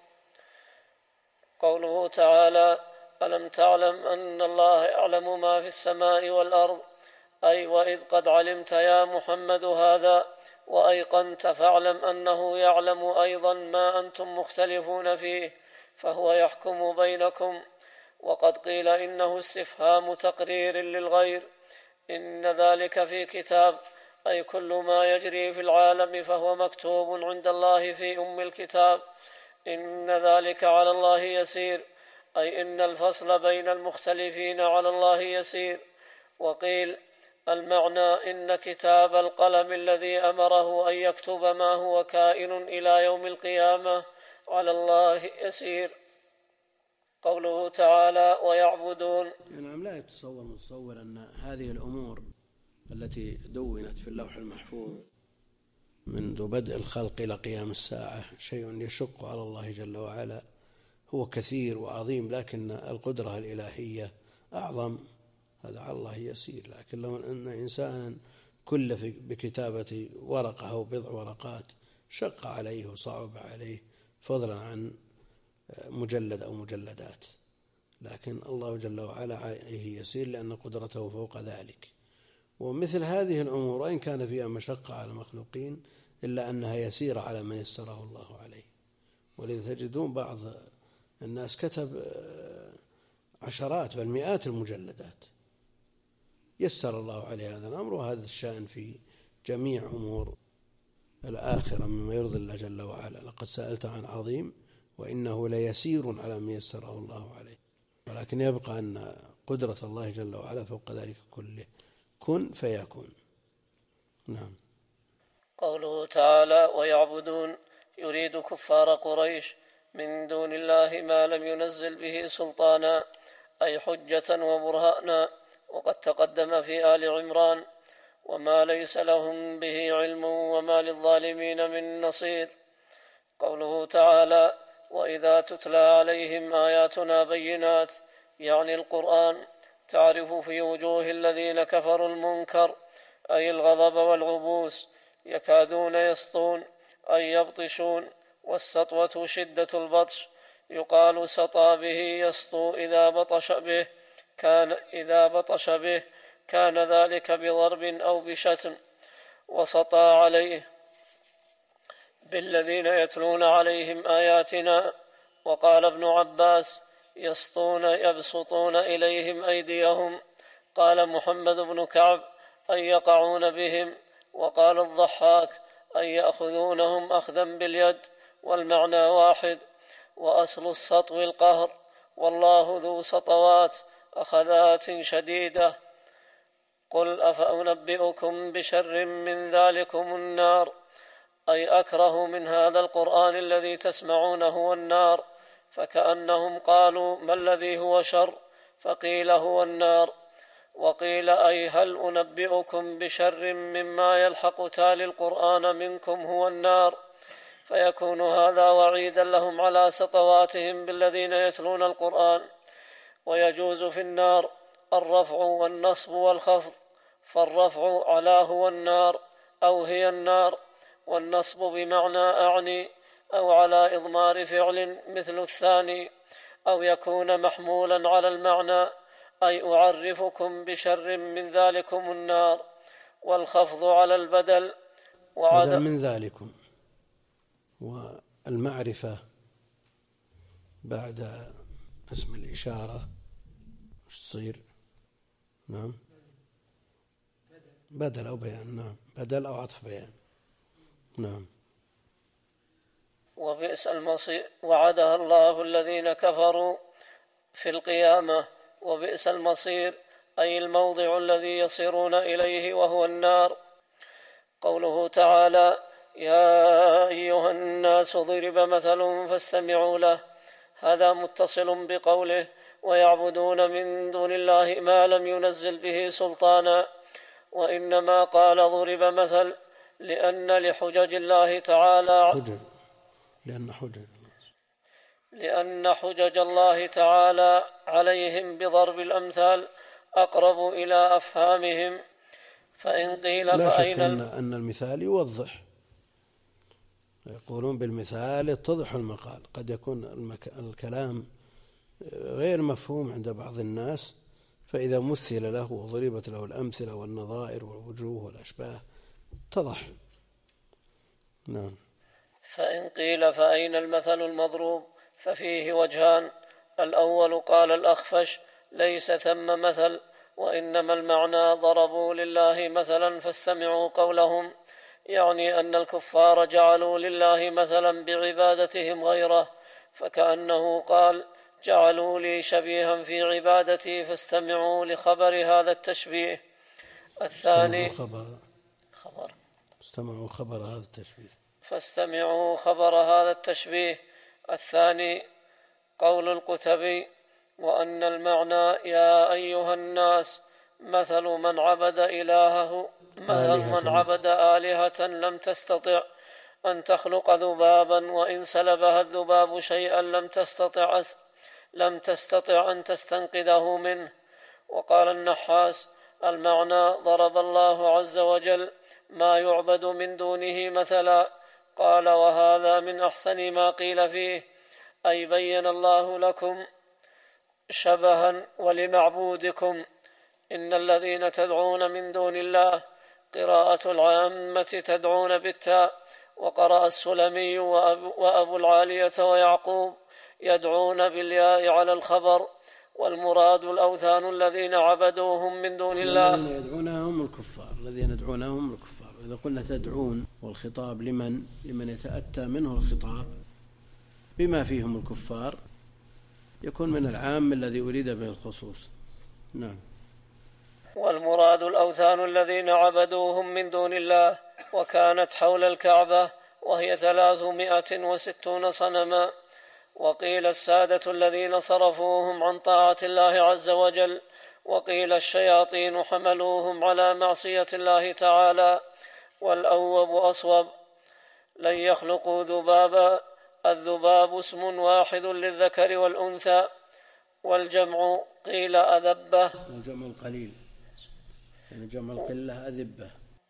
[SPEAKER 2] قوله تعالى ألم تعلم أن الله يعلم ما في السماء والأرض، أي وإذ قد علمت يا محمد هذا وأيقنت فاعلم أنه يعلم أيضا ما أنتم مختلفون فيه، فهو يحكم بينكم. وقد قيل إنه استفهام تقرير للغير، إن ذلك في كتاب، أي كل ما يجري في العالم فهو مكتوب عند الله في أم الكتاب. إن ذلك على الله يسير، أي إن الفصل بين المختلفين على الله يسير. وقيل المعنى إن كتاب القلم الذي أمره أن يكتب ما هو كائن إلى يوم القيامة على الله يسير. قوله تعالى ويعبدون،
[SPEAKER 1] نعم. لا يتصور متصور أن هذه الأمور التي دونت في اللوح المحفوظ منذ بدء الخلق إلى قيام الساعة شيء يشق على الله جل وعلا، هو كثير وعظيم، لكن القدرة الإلهية أعظم، هذا على الله يسير. لكن لو أن إنسانا كلف بكتابة ورقة أو بضع ورقات شق عليه وصعب عليه، فضلا عن مجلد أو مجلدات، لكن الله جل وعلا عليه يسير لأن قدرته فوق ذلك. ومثل هذه الأمور وإن كان فيها مشقة على المخلوقين إلا أنها يسيرة على من يسره الله عليه. ولذا تجدون بعض الناس كتب عشرات بل مئات المجلدات، يسر الله عليه هذا الأمر، وهذا الشأن في جميع أمور الآخرة مما يرضي الله جل وعلا. لقد سألت عن عظيم وإنه ليسير على من يسره الله عليه، ولكن يبقى أن قدرة الله جل وعلا فوق ذلك كله، كن فيكون. نعم.
[SPEAKER 2] قوله تعالى: ويعبدون، يريد كفار قريش من دون الله ما لم ينزل به سلطانا، أي حجة وبرهانا، وقد تقدم في آل عمران: وما ليس لهم به علم وما للظالمين من نصير. قوله تعالى: وإذا تتلى عليهم آياتنا بينات، يعني القرآن، تعرف في وجوه الذين كفروا المنكر، أي الغضب والعبوس، يكادون يسطون أي يبطشون، والسطوة شدة البطش، يقال سطى به يسطو إذا بطش به، كان إذا بطش به كان ذلك بضرب أو بشتم. وسطى عليه بالذين يتلون عليهم آياتنا. وقال ابن عباس: يسطون يبسطون إليهم أيديهم. قال محمد بن كعب: أي يقعون بهم. وقال الضحاك: أي يأخذونهم أخذا باليد، والمعنى واحد. وأصل السطو القهر، والله ذو سطوات أخذات شديدة. قل أفأنبئكم بشر من ذلكم النار، أي أكره من هذا القرآن الذي تسمعونه هو النار، فكأنهم قالوا: ما الذي هو شر؟ فقيل: هو النار. وقيل: أي هل أنبئكم بشر مما يلحق تالي القرآن منكم هو النار، فيكون هذا وعيدا لهم على سطواتهم بالذين يتلون القرآن. ويجوز في النار الرفع والنصب والخفض، فالرفع على هو النار أو هي النار، والنصب بمعنى أعني أو على إضمار فعل مثل الثاني، أو يكون محمولا على المعنى أي أعرفكم بشر من ذلكم النار، والخفض على البدل
[SPEAKER 1] بدل من ذلكم. والمعرفة بعد اسم الإشارة وش تصير؟ نعم، بدل أو بيان. نعم، بدل أو عطف بيان. نعم.
[SPEAKER 2] وبئس المصير، وعدها الله الذين كفروا في القيامة. وبئس المصير أي الموضع الذي يصيرون إليه وهو النار. قوله تعالى: يا أيها الناس ضرب مثل فاستمعوا له، هذا متصل بقوله: ويعبدون من دون الله ما لم ينزل به سلطانا. وإنما قال ضرب مثل لأن لحجج الله تعالى
[SPEAKER 1] حجج لأن حجج
[SPEAKER 2] لأن حجج الله تعالى عليهم بضرب الأمثال أقرب إلى أفهامهم. فإن قيل
[SPEAKER 1] لا
[SPEAKER 2] فأين
[SPEAKER 1] شك أن, أن المثال يوضح، يقولون بالمثال يتضح المقال. قد يكون المك... الكلام غير مفهوم عند بعض الناس، فإذا مثل له وضربت له الأمثلة والنظائر والوجوه والأشباه اتضح. نعم.
[SPEAKER 2] فإن قيل فأين المثل المضروب، ففيه وجهان: الأول قال الأخفش: ليس ثم مثل، وإنما المعنى ضربوا لله مثلا فاستمعوا قولهم، يعني أن الكفار جعلوا لله مثلا بعبادتهم غيره، فكأنه قال: جعلوا لي شبيها في عبادتي فاستمعوا لخبر هذا التشبيه. الثاني
[SPEAKER 1] خبر خبر استمعوا خبر هذا التشبيه
[SPEAKER 2] فاستمعوا خبر هذا التشبيه. الثاني قول القتبي: وأن المعنى يا أيها الناس مثل من عبد إلهه، مثل من عبد آلهة لم تستطع أن تخلق ذبابا، وإن سلبها الذباب شيئا لم تستطع لم تستطع أن تستنقذه منه. وقال النحاس: المعنى ضرب الله عز وجل ما يعبد من دونه مثلا. قال: وهذا من أحسن ما قيل فيه، أي بين الله لكم شبها ولمعبودكم. إن الذين تدعون من دون الله، قراءة العامة تدعون بالتاء، وقرأ السلمي وأبو, وأبو العالية ويعقوب يدعون بالياء على الخبر، والمراد الأوثان الذين عبدوهم من دون الله.
[SPEAKER 1] الذين يدعونهم الكفار الذين يدعونهم الكفار إذا قلنا تدعون والخطاب لمن لمن يتأتى منه الخطاب بما فيهم الكفار يكون من العام الذي أريد به الخصوص. نعم.
[SPEAKER 2] والمراد الأوثان الذين عبدوهم من دون الله، وكانت حول الكعبة وهي ثلاثمائة وستون صنما. وقيل السادة الذين صرفوهم عن طاعة الله عز وجل، وقيل الشياطين حملوهم على معصية الله تعالى. والأوب أصوب. لن يخلقوا ذبابا. الذباب اسم واحد للذكر والأنثى، والجمع قيل أذبة.
[SPEAKER 1] الجمع القليل يعني جمع القلة أذبة.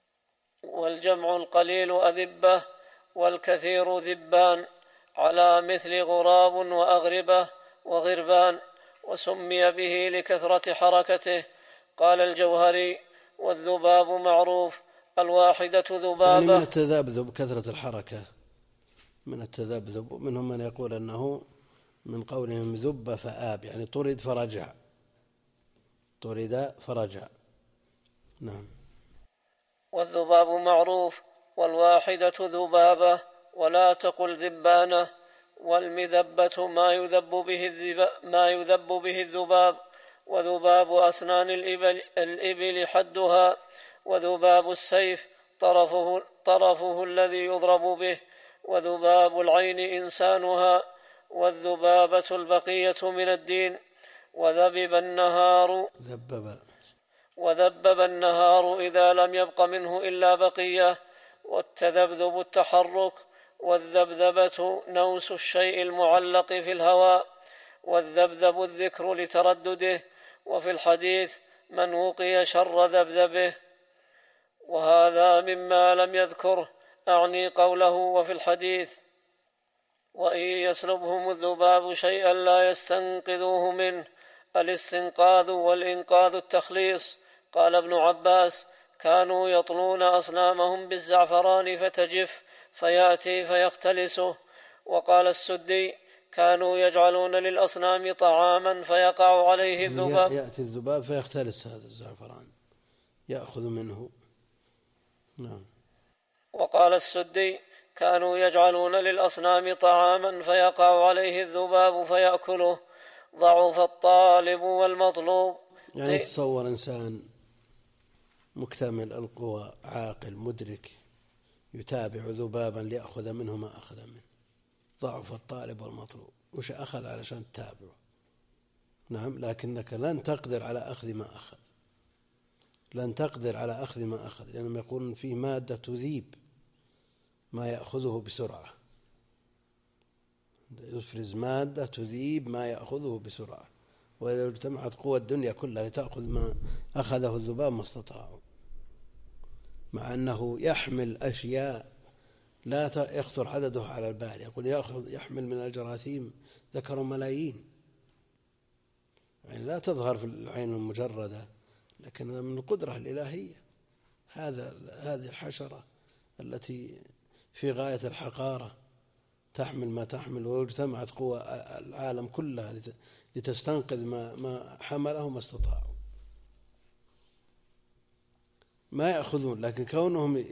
[SPEAKER 2] والجمع القليل أذبة، والكثير ذبان، على مثل غراب وأغربة وغربان، وسمي به لكثرة حركته. قال الجوهري: والذباب معروف، الواحدة ذبابة.
[SPEAKER 1] يعني من التذبذب كثرة الحركة، من التذبذب. منهم من يقول أنه من قولهم ذب فآب، يعني طرد فرجع، طرد فرجع. نعم.
[SPEAKER 2] والذباب معروف، والواحدة ذبابة، ولا تقل ذبانة. والمذبة ما يذب به الذباب, ما يذب به الذباب، وذباب أسنان الإبل, الإبل حدها، وذباب السيف طرفه, طرفه الذي يضرب به، وذباب العين إنسانها، والذبابة البقية من الدين. وذبب النهار
[SPEAKER 1] ذبب
[SPEAKER 2] وذبب النهار إذا لم يبق منه إلا بقية. والتذبذب التحرك، والذبذبة نوس الشيء المعلق في الهواء، والذبذب الذكر لتردده. وفي الحديث: من وقي شر ذبذبه. وهذا مما لم يذكره، أعني قوله وفي الحديث: وإن يسلبهم الذباب شيئا لا يستنقذوه منه. الاستنقاذ والإنقاذ التخليص. قال ابن عباس: كانوا يطلون أصنامهم بالزعفران فتجف، فيأتي فيختلسه. وقال السدي: كانوا يجعلون للأصنام طعاما فيقع عليه الذباب.
[SPEAKER 1] يأتي الذباب فيختلس هذا الزعفران، يأخذ منه. نعم.
[SPEAKER 2] وقال السدي: كانوا يجعلون للأصنام طعاما فيقع عليه الذباب فيأكله. ضعف الطالب والمطلوب.
[SPEAKER 1] يعني تصور إنسان مكتمل القوى عاقل مدرك يتابع ذبابا ليأخذ منه ما أخذ منه. ضعف الطالب والمطلوب. وش أخذ علشان تتابعه؟ نعم. لكنك لن تقدر على أخذ ما أخذ، لن تقدر على أخذ ما أخذ، لأنهم يقولون فيه مادة تذيب ما يأخذه بسرعة، يفرز مادة تذيب ما يأخذه بسرعة. وإذا اجتمعت قوى الدنيا كلها لتأخذ ما أخذه الذباب ما استطاعوا، مع أنه يحمل أشياء لا يخطر عددها على البال. يقول يأخذ يحمل من الجراثيم ذكر ملايين، يعني لا تظهر في العين المجردة، لكن من القدرة الإلهية. هذا هذه الحشرة التي في غاية الحقارة تحمل ما تحمل، واجتمعت قوى العالم كلها لتستنقذ ما ما حمله ما استطاعوا، ما يأخذون. لكن كونهم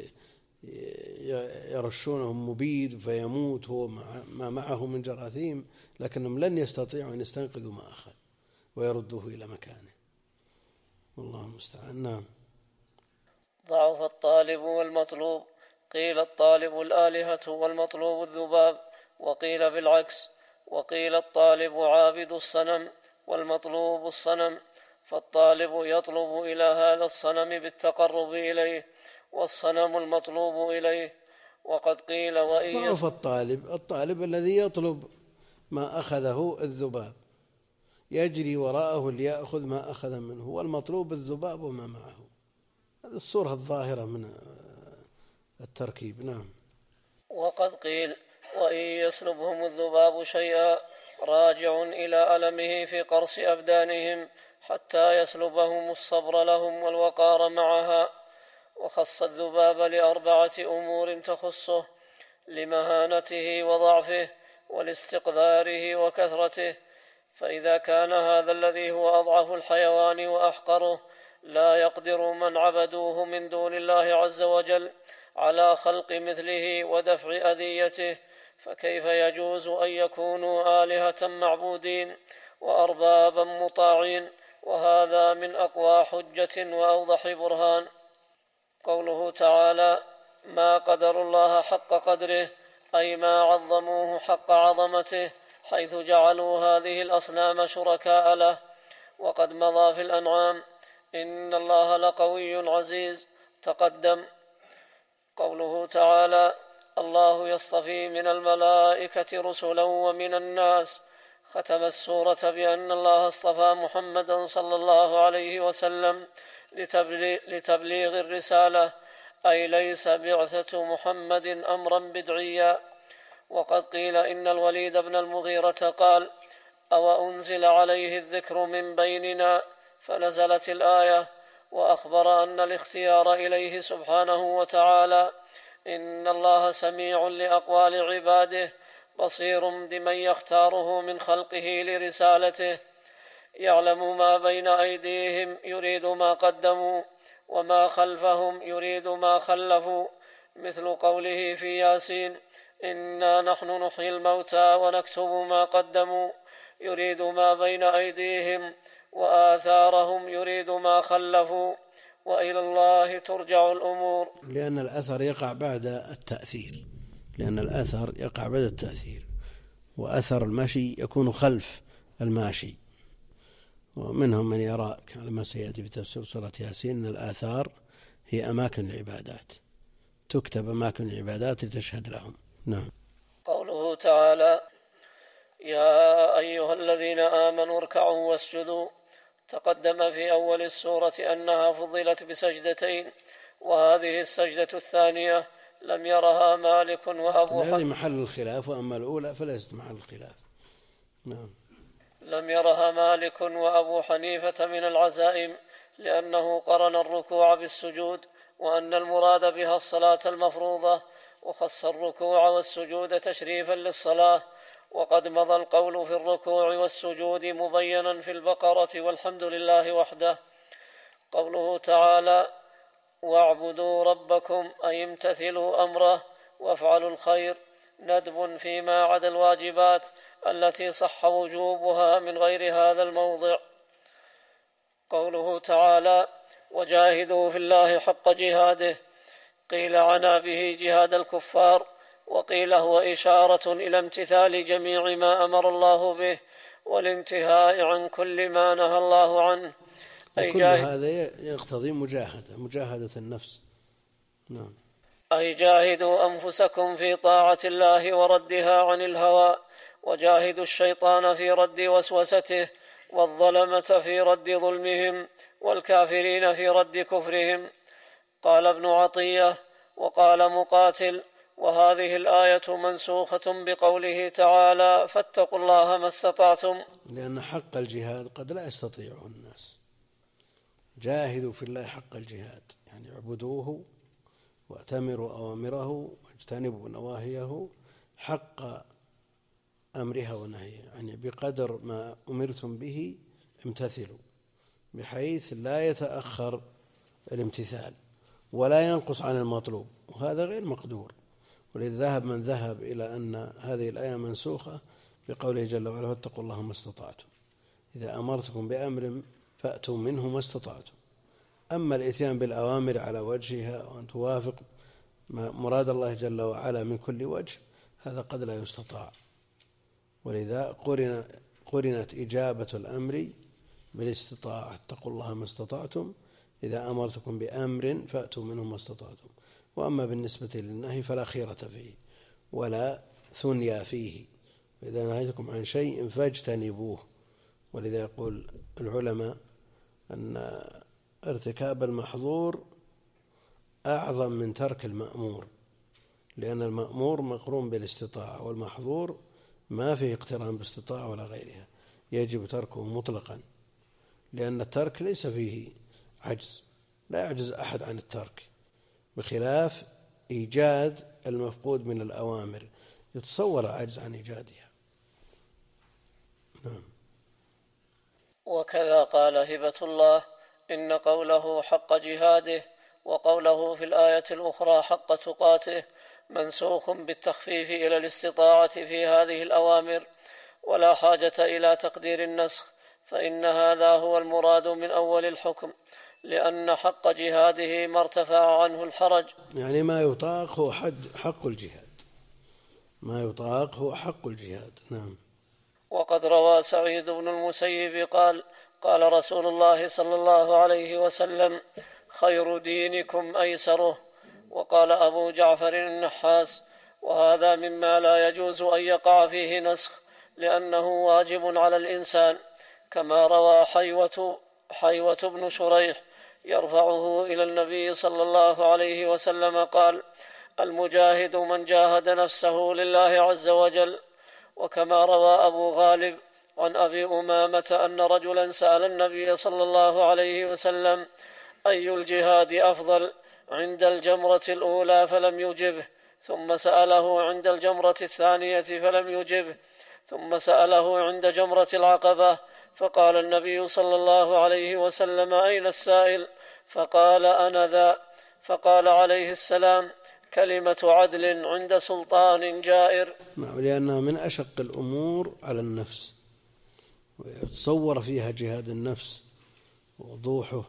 [SPEAKER 1] يرشونهم مبيد فيموت هو ما معه من جراثيم، لكنهم لن يستطيعوا أن يستنقذوا ما أخذ ويردوه إلى مكانه. والله المستعان. نعم.
[SPEAKER 2] ضعف الطالب والمطلوب. قيل الطالب الآلهة والمطلوب الذباب، وقيل بالعكس. وقيل الطالب عابد الصنم والمطلوب الصنم، فالطالب يطلب إلى هذا الصنم بالتقرب إليه، والصنم المطلوب إليه. وقد قيل وإن
[SPEAKER 1] ضعف الطالب الطالب الذي يطلب ما أخذه الذباب يجري وراءه ليأخذ ما أخذ منه، والمطلوب الذباب وما معه. هذه الصورة الظاهرة من التركيب. نعم.
[SPEAKER 2] وقد قيل وإن يسلبهم الذباب شيئا راجع إلى ألمه في قرص أبدانهم حتى يسلبهم الصبر لهم والوقار معها. وخص الذباب لأربعة أمور تخصه: لمهانته وضعفه ولاستقذاره وكثرته، فإذا كان هذا الذي هو أضعف الحيوان وأحقره لا يقدر من عبدوه من دون الله عز وجل على خلق مثله ودفع أذيته، فكيف يجوز أن يكونوا آلهة معبودين وأربابا مطاعين؟ وهذا من أقوى حجة وأوضح برهان. قوله تعالى: ما قدروا الله حق قدره، أي ما عظموه حق عظمته، حيث جعلوا هذه الأصنام شركاء له. وقد مضى في الأنعام: إن الله لقوي عزيز، تقدم. قوله تعالى: الله يصطفي من الملائكة رسلا ومن الناس، ختم السورة بأن الله اصطفى محمدا صلى الله عليه وسلم لتبليغ الرسالة، أي ليس بعثة محمد أمرا بدعيا. وقد قيل إن الوليد بن المغيرة قال: أو أنزل عليه الذكر من بيننا، فنزلت الآية، وأخبر أن الاختيار إليه سبحانه وتعالى. إن الله سميع لأقوال عباده، بصير بمن يختاره من خلقه لرسالته، يعلم ما بين أيديهم يريد ما قدموا، وما خلفهم يريد ما خلفوا، مثل قوله في ياسين: إنا نحن نحيي الموتى ونكتب ما قدموا، يريد ما بين أيديهم، وآثارهم يريد ما خلفوا، وإلى الله ترجع الأمور.
[SPEAKER 1] لأن الأثر يقع بعد التأثير، لأن الأثر يقع بعد التأثير، وأثر المشي يكون خلف الماشي. ومنهم من يرى كما سيأتي في تفسير سورة ياسين أن الآثار هي أماكن العبادات، تكتب أماكن العبادات لتشهد لهم. نعم.
[SPEAKER 2] قوله تعالى: يا أيها الذين آمنوا اركعوا واسجدوا، تقدم في أول السورة أنها فضلت بسجدتين، وهذه السجدة الثانية لم يرها مالك وأبو حنيفة.
[SPEAKER 1] هذه محل الخلاف، وأما الأولى فليست محل الخلاف. نعم.
[SPEAKER 2] لم يرها مالك وأبو حنيفة من العزائم، لأنه قرن الركوع بالسجود، وأن المراد بها الصلاة المفروضة، وخص الركوع والسجود تشريفا للصلاة. وقد مضى القول في الركوع والسجود مبينا في البقرة والحمد لله وحده. قوله تعالى: واعبدوا ربكم، أي امتثلوا أمره وافعلوا الخير، ندب فيما عدا الواجبات التي صح وجوبها من غير هذا الموضع. قوله تعالى: وجاهدوا في الله حق جهاده، قيل عنا به جهاد الكفار، وقيل هو إشارة إلى امتثال جميع ما أمر الله به والانتهاء عن كل ما نهى الله عنه.
[SPEAKER 1] أي كل هذا يقتضي مجاهدة مجاهدة النفس. نعم.
[SPEAKER 2] أي جاهدوا أنفسكم في طاعة الله وردها عن الهوى، وجاهدوا الشيطان في رد وسوسته، والظلمة في رد ظلمهم، والكافرين في رد كفرهم. قال ابن عطية وقال مقاتل: وهذه الآية منسوخة بقوله تعالى: فاتقوا الله ما استطعتم.
[SPEAKER 1] لأن حق الجهاد قد لا يستطيعه الناس. جاهدوا في الله حق الجهاد، يعني اعبدوه وأتمروا أوامره واجتنبوا نواهيه حق أمرها ونهيها، يعني بقدر ما أمرتم به امتثلوا، بحيث لا يتأخر الامتثال ولا ينقص عن المطلوب، وهذا غير مقدور. ولذا ذهب من ذهب إلى أن هذه الآية منسوخة بقوله جل وعلا: فاتقوا الله ما استطعتم، إذا أمرتكم بأمر فأتوا منه ما استطعتم. أما الإتيان بالأوامر على وجهها وأن توافق مراد الله جل وعلا من كل وجه، هذا قد لا يستطاع. ولذا قرنت إجابة الأمر بالاستطاعة: اتقوا الله ما استطعتم، إذا أمرتكم بأمر فأتوا منه ما استطعتم. وأما بالنسبة للنهي فلا خيرة فيه ولا ثنيا فيه، إذا نهيتكم عن شيء فاجتنبوه. ولذا يقول العلماء أن ارتكاب المحظور أعظم من ترك المأمور، لأن المأمور مقرون بالاستطاعة، والمحظور ما فيه اقتران باستطاعة ولا غيرها، يجب تركه مطلقا، لأن الترك ليس فيه عجز، لا يعجز أحد عن الترك، بخلاف إيجاد المفقود من الأوامر يتصور العجز عن إيجادها. نعم.
[SPEAKER 2] وكذا قال هبة الله إن قوله حق جهاده وقوله في الآية الأخرى حق تقاته منسوخ بالتخفيف إلى الاستطاعة في هذه الأوامر، ولا حاجة إلى تقدير النسخ، فإن هذا هو المراد من أول الحكم، لأن حق جهاده ما ارتفع عنه الحرج.
[SPEAKER 1] يعني ما يطاق هو حق الجهاد، ما يطاق هو حق الجهاد. نعم.
[SPEAKER 2] وقد روى سعيد بن المسيب قال قال رسول الله صلى الله عليه وسلم خير دينكم أيسره. وقال أبو جعفر النحاس وهذا مما لا يجوز أن يقع فيه نسخ، لأنه واجب على الإنسان، كما روى حيوة, حيوة بن شريح يرفعه إلى النبي صلى الله عليه وسلم قال المجاهد من جاهد نفسه لله عز وجل. وكما روى أبو غالب عن أبي أمامة أن رجلا سأل النبي صلى الله عليه وسلم أي الجهاد أفضل عند الجمرة الأولى فلم يجبه، ثم سأله عند الجمرة الثانية فلم يجبه، ثم سأله عند جمرة العقبة، فقال النبي صلى الله عليه وسلم أين السائل؟ فقال أنا ذا. فقال عليه السلام كلمة عدل عند سلطان جائر.
[SPEAKER 1] لأنها من أشق الأمور على النفس، ويتصور فيها جهاد النفس ووضوحه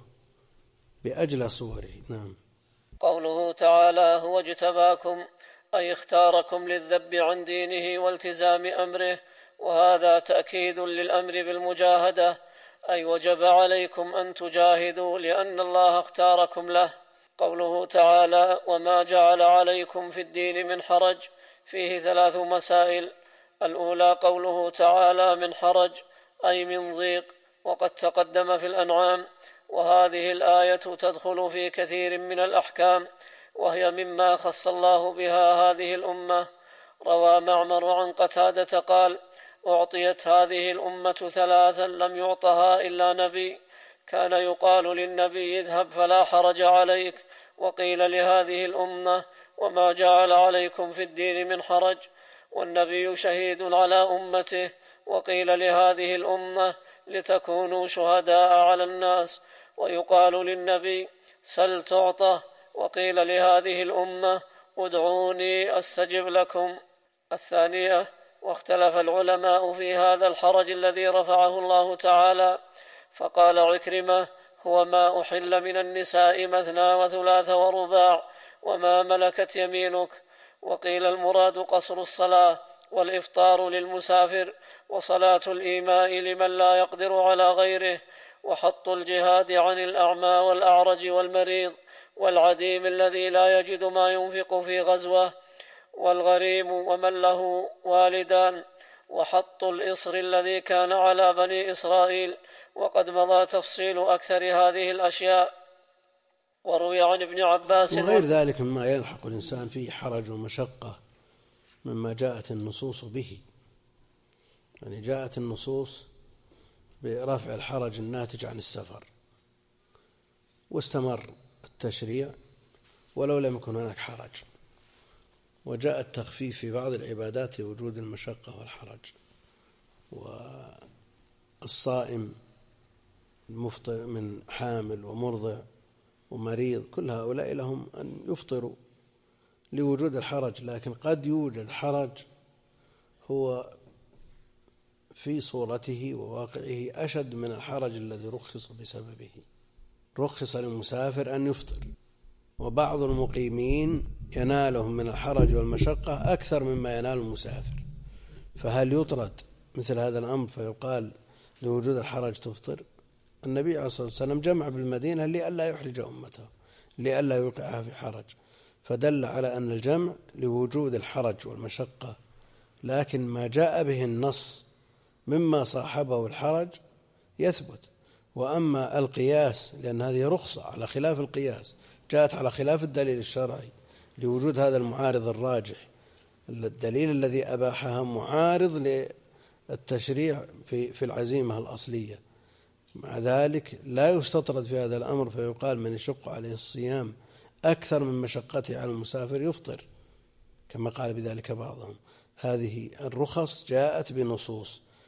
[SPEAKER 1] بأجلى صوره. نعم.
[SPEAKER 2] قوله تعالى هو اجتباكم أي اختاركم للذب عن دينه والتزام أمره، وهذا تأكيد للأمر بالمجاهدة، أي وجب عليكم أن تجاهدوا لأن الله اختاركم له. قوله تعالى وما جعل عليكم في الدين من حرج فيه ثلاث مسائل. الأولى قوله تعالى من حرج أي من ضيق، وقد تقدم في الأنعام، وهذه الآية تدخل في كثير من الأحكام، وهي مما خص الله بها هذه الأمة. روى معمر عن قتادة قال أعطيت هذه الأمة ثلاثا لم يعطها إلا نبي، كان يقال للنبي اذهب فلا حرج عليك، وقيل لهذه الأمة وما جعل عليكم في الدين من حرج، والنبي شهيد على أمته، وقيل لهذه الأمة لتكونوا شهداء على الناس، ويقال للنبي سل تعطى، وقيل لهذه الأمة ادعوني أستجب لكم. الثانية واختلف العلماء في هذا الحرج الذي رفعه الله تعالى، فقال عكرمة هو ما أحل من النساء مثنى وثلاث ورباع وما ملكت يمينك، وقيل المراد قصر الصلاة والإفطار للمسافر وصلاة الإيماء لمن لا يقدر على غيره، وحط الجهاد عن الأعمى والأعرج والمريض والعديم الذي لا يجد ما ينفق في غزوة والغريم ومن له والدان، وحط الإصر الذي كان على بني إسرائيل، وقد مضى تفصيل أكثر هذه الأشياء. وروي عن ابن عباس
[SPEAKER 1] وغير ذلك مما يلحق الإنسان فيه حرج ومشقة مما جاءت النصوص به، يعني جاءت النصوص برفع الحرج الناتج عن السفر، واستمر التشريع ولو لم يكن هناك حرج، وجاء التخفيف في بعض العبادات لوجود المشقة والحرج. والصائم المفطر من حامل ومرضع ومريض كل هؤلاء لهم أن يفطروا لوجود الحرج، لكن قد يوجد حرج هو في صورته وواقعه أشد من الحرج الذي رخص بسببه. رخص للمسافر أن يفطر، وبعض المقيمين ينالهم من الحرج والمشقة أكثر مما ينال المسافر، فهل يطرد مثل هذا الأمر فيقال لوجود الحرج تفطر؟ النبي عليه الصلاة والسلام جمع بالمدينة لئلا يحرج أمته، لئلا يوقعها في حرج، فدل على أن الجمع لوجود الحرج والمشقة، لكن ما جاء به النص مما صاحبه الحرج يثبت. وأما القياس لأن هذه رخصة على خلاف القياس، جاءت على خلاف الدليل الشرعي لوجود هذا المعارض الراجح، الدليل الذي أباحها معارض للتشريع في في العزيمة الأصلية. مع ذلك لا يستطرد في هذا الأمر فيقال من يشق عليه الصيام أكثر من مشقته على المسافر يفطر، كما قال بذلك بعضهم. هذه الرخص جاءت بنصوص،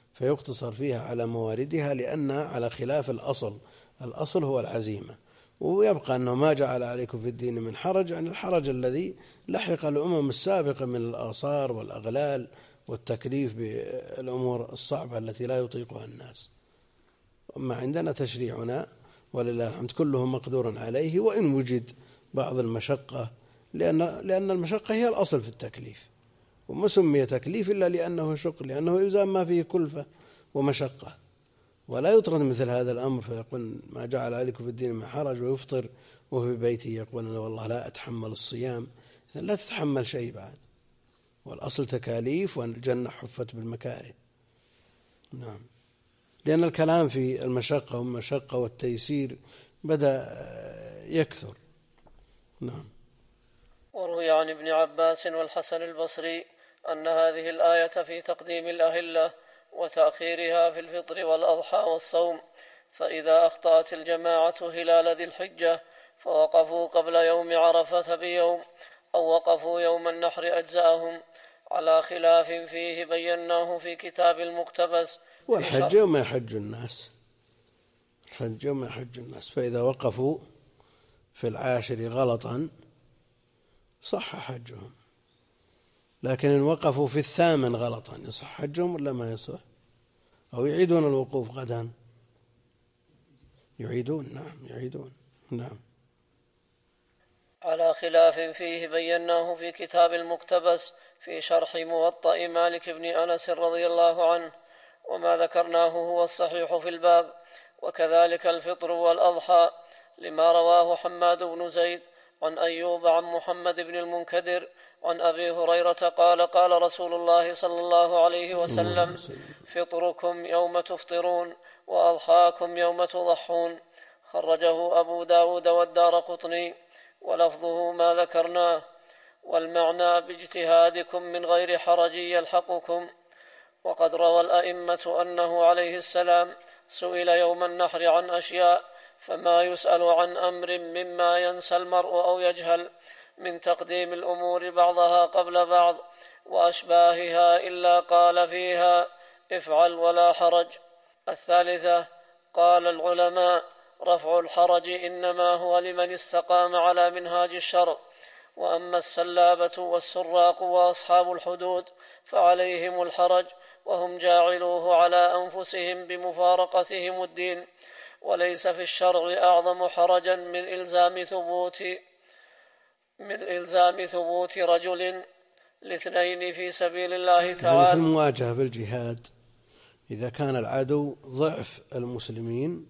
[SPEAKER 1] فيقتصر فيها على مواردها لأنها على خلاف الأصل. الأصل هو العزيمة، ويبقى أنه ما جعل عليكم في الدين من حرج، عن الحرج الذي لحق الأمم السابقة من الآثار والأغلال والتكليف بالأمور الصعبة التي لا يطيقها الناس. أما عندنا تشريعنا ولله الحمد كله مقدور عليه، وإن وجد بعض المشقة، لأن لأن المشقة هي الأصل في التكليف، وما سمي تكليف إلا لأنه شق، لأنه إلزام ما فيه كلفة ومشقة. ولا يطرد مثل هذا الأمر فيقول ما جعل عليكم في الدين من حرج، ويفطر وفي بيته يقول أنا والله لا أتحمل الصيام. إذن لا تتحمل شيء بعد، والأصل تكاليف، والجنة حفت بالمكاره. نعم، لأن الكلام في المشقة والمشقة والتيسير بدأ يكثر. نعم.
[SPEAKER 2] وروي عن ابن عباس والحسن البصري أن هذه الآية في تقديم الأهلة وتأخيرها في الفطر والأضحى والصوم، فإذا أخطأت الجماعة هلال ذي الحجة فوقفوا قبل يوم عرفة بيوم أو وقفوا يوم النحر أجزأهم، على خلاف فيه بيناه في كتاب المقتبس.
[SPEAKER 1] والحج يوم يحج الناس، الحج يوم يحج الناس، فإذا وقفوا في العاشر غلطا صح حجهم، لكن إن وقفوا في الثامن غلطا يصح حجهم ولا ما يصح؟ أو يعيدون الوقوف غدا؟ يعيدون. نعم يعيدون. نعم.
[SPEAKER 2] على خلاف فيه بيناه في كتاب المقتبس في شرح موطأ مالك بن أنس رضي الله عنه، وما ذكرناه هو الصحيح في الباب. وكذلك الفطر والأضحى، لما رواه حماد بن زيد عن أيوب عن محمد بن المنكدر عن أبي هريرة قال قال رسول الله صلى الله عليه وسلم: فطركم يوم تفطرون وأضحاكم يوم تضحون. خرجه أبو داود والدارقطني، ولفظه ما ذكرناه، والمعنى باجتهادكم من غير حرج يلحقكم. وقد روى الأئمة أنه عليه السلام سئل يوم النحر عن أشياء، فما يسأل عن أمر مما ينسى المرء أو يجهل من تقديم الأمور بعضها قبل بعض وأشباهها إلا قال فيها: افعل ولا حرج. الثالثة، قال العلماء: رفع الحرج إنما هو لمن استقام على منهاج الشرع، وأما السلابة والسراق وأصحاب الحدود فعليهم الحرج، وهم جاعلوه على أنفسهم بمفارقتهم الدين، وليس في الشرع أعظم حرجا من إلزام ثبوت من إلزام ثبوت رجل لاثنين في سبيل الله تعالى.
[SPEAKER 1] يعني في المواجهة في الجهاد إذا كان العدو ضعف المسلمين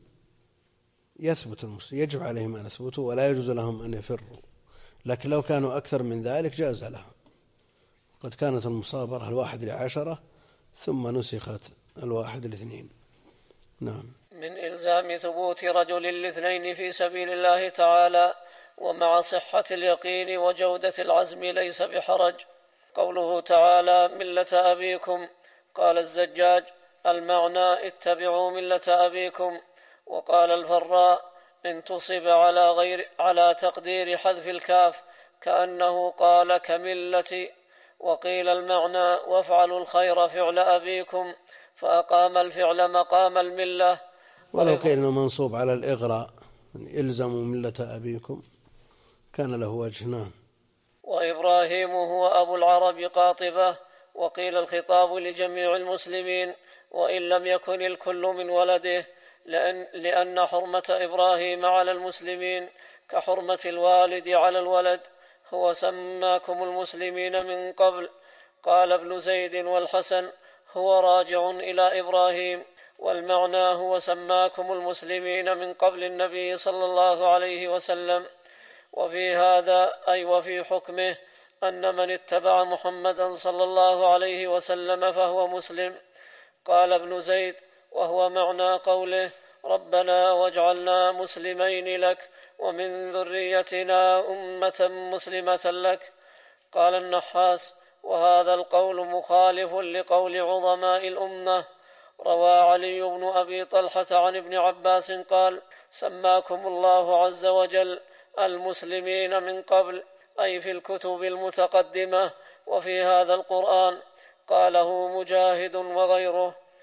[SPEAKER 1] يثبت المسلمين، يجب عليهم أن يثبتوا ولا يجوز لهم أن يفروا، لكن لو كانوا أكثر من ذلك جاز لهم. قد كانت المصابرة الواحد لعشرة ثم نسخت الواحد لاثنين. نعم.
[SPEAKER 2] من إلزام ثبوت رجل الاثنين في سبيل الله تعالى، ومع صحة اليقين وجودة العزم ليس بحرج. قوله تعالى: ملة أبيكم، قال الزجاج: المعنى اتبعوا ملة أبيكم. وقال الفراء: إن تصب على غير على تقدير حذف الكاف كأنه قال كملة. وقيل المعنى: وافعلوا الخير فعل أبيكم، فأقام الفعل مقام الملة.
[SPEAKER 1] ولو كان منصوب على الإغراء: إلزموا ملة أبيكم، كان له وجه. نعم.
[SPEAKER 2] وإبراهيم هو أبو العرب قاطبة. وقيل الخطاب لجميع المسلمين وإن لم يكن الكل من ولده، لأن, لأن حرمة إبراهيم على المسلمين كحرمة الوالد على الولد. هو سماكم المسلمين من قبل. قال ابن زيد والحسن: هو راجع إلى إبراهيم، والمعنى هو سماكم المسلمين من قبل النبي صلى الله عليه وسلم. وفي هذا أي وفي حكمه أن من اتبع محمدا صلى الله عليه وسلم فهو مسلم. قال ابن زيد: وهو معنى قوله: ربنا واجعلنا مسلمين لك ومن ذريتنا أمة مسلمة لك. قال النحاس: وهذا القول مخالف لقول عظماء الأمة. روى علي بن أبي طلحة عن ابن عباس قال: سماكم الله عز وجل المسلمين من قبل، أي في الكتب المتقدمة وفي هذا القرآن. قاله مجاهد وغيره.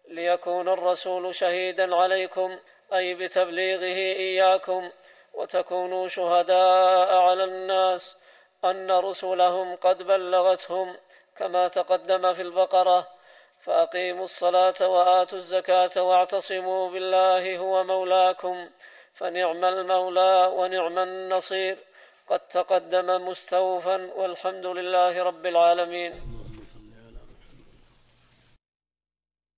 [SPEAKER 2] ليكون الرسول شهيدا عليكم، أي بتبليغه إياكم، وتكونوا شهداء على الناس، أن رسلهم قد بلغتهم، كما تقدم في البقرة. فأقيموا الصلاة وآتوا الزكاة واعتصموا بالله هو مولاكم، فنعم المولى ونعم النصير. قد تقدم مستوفا، والحمد لله رب العالمين.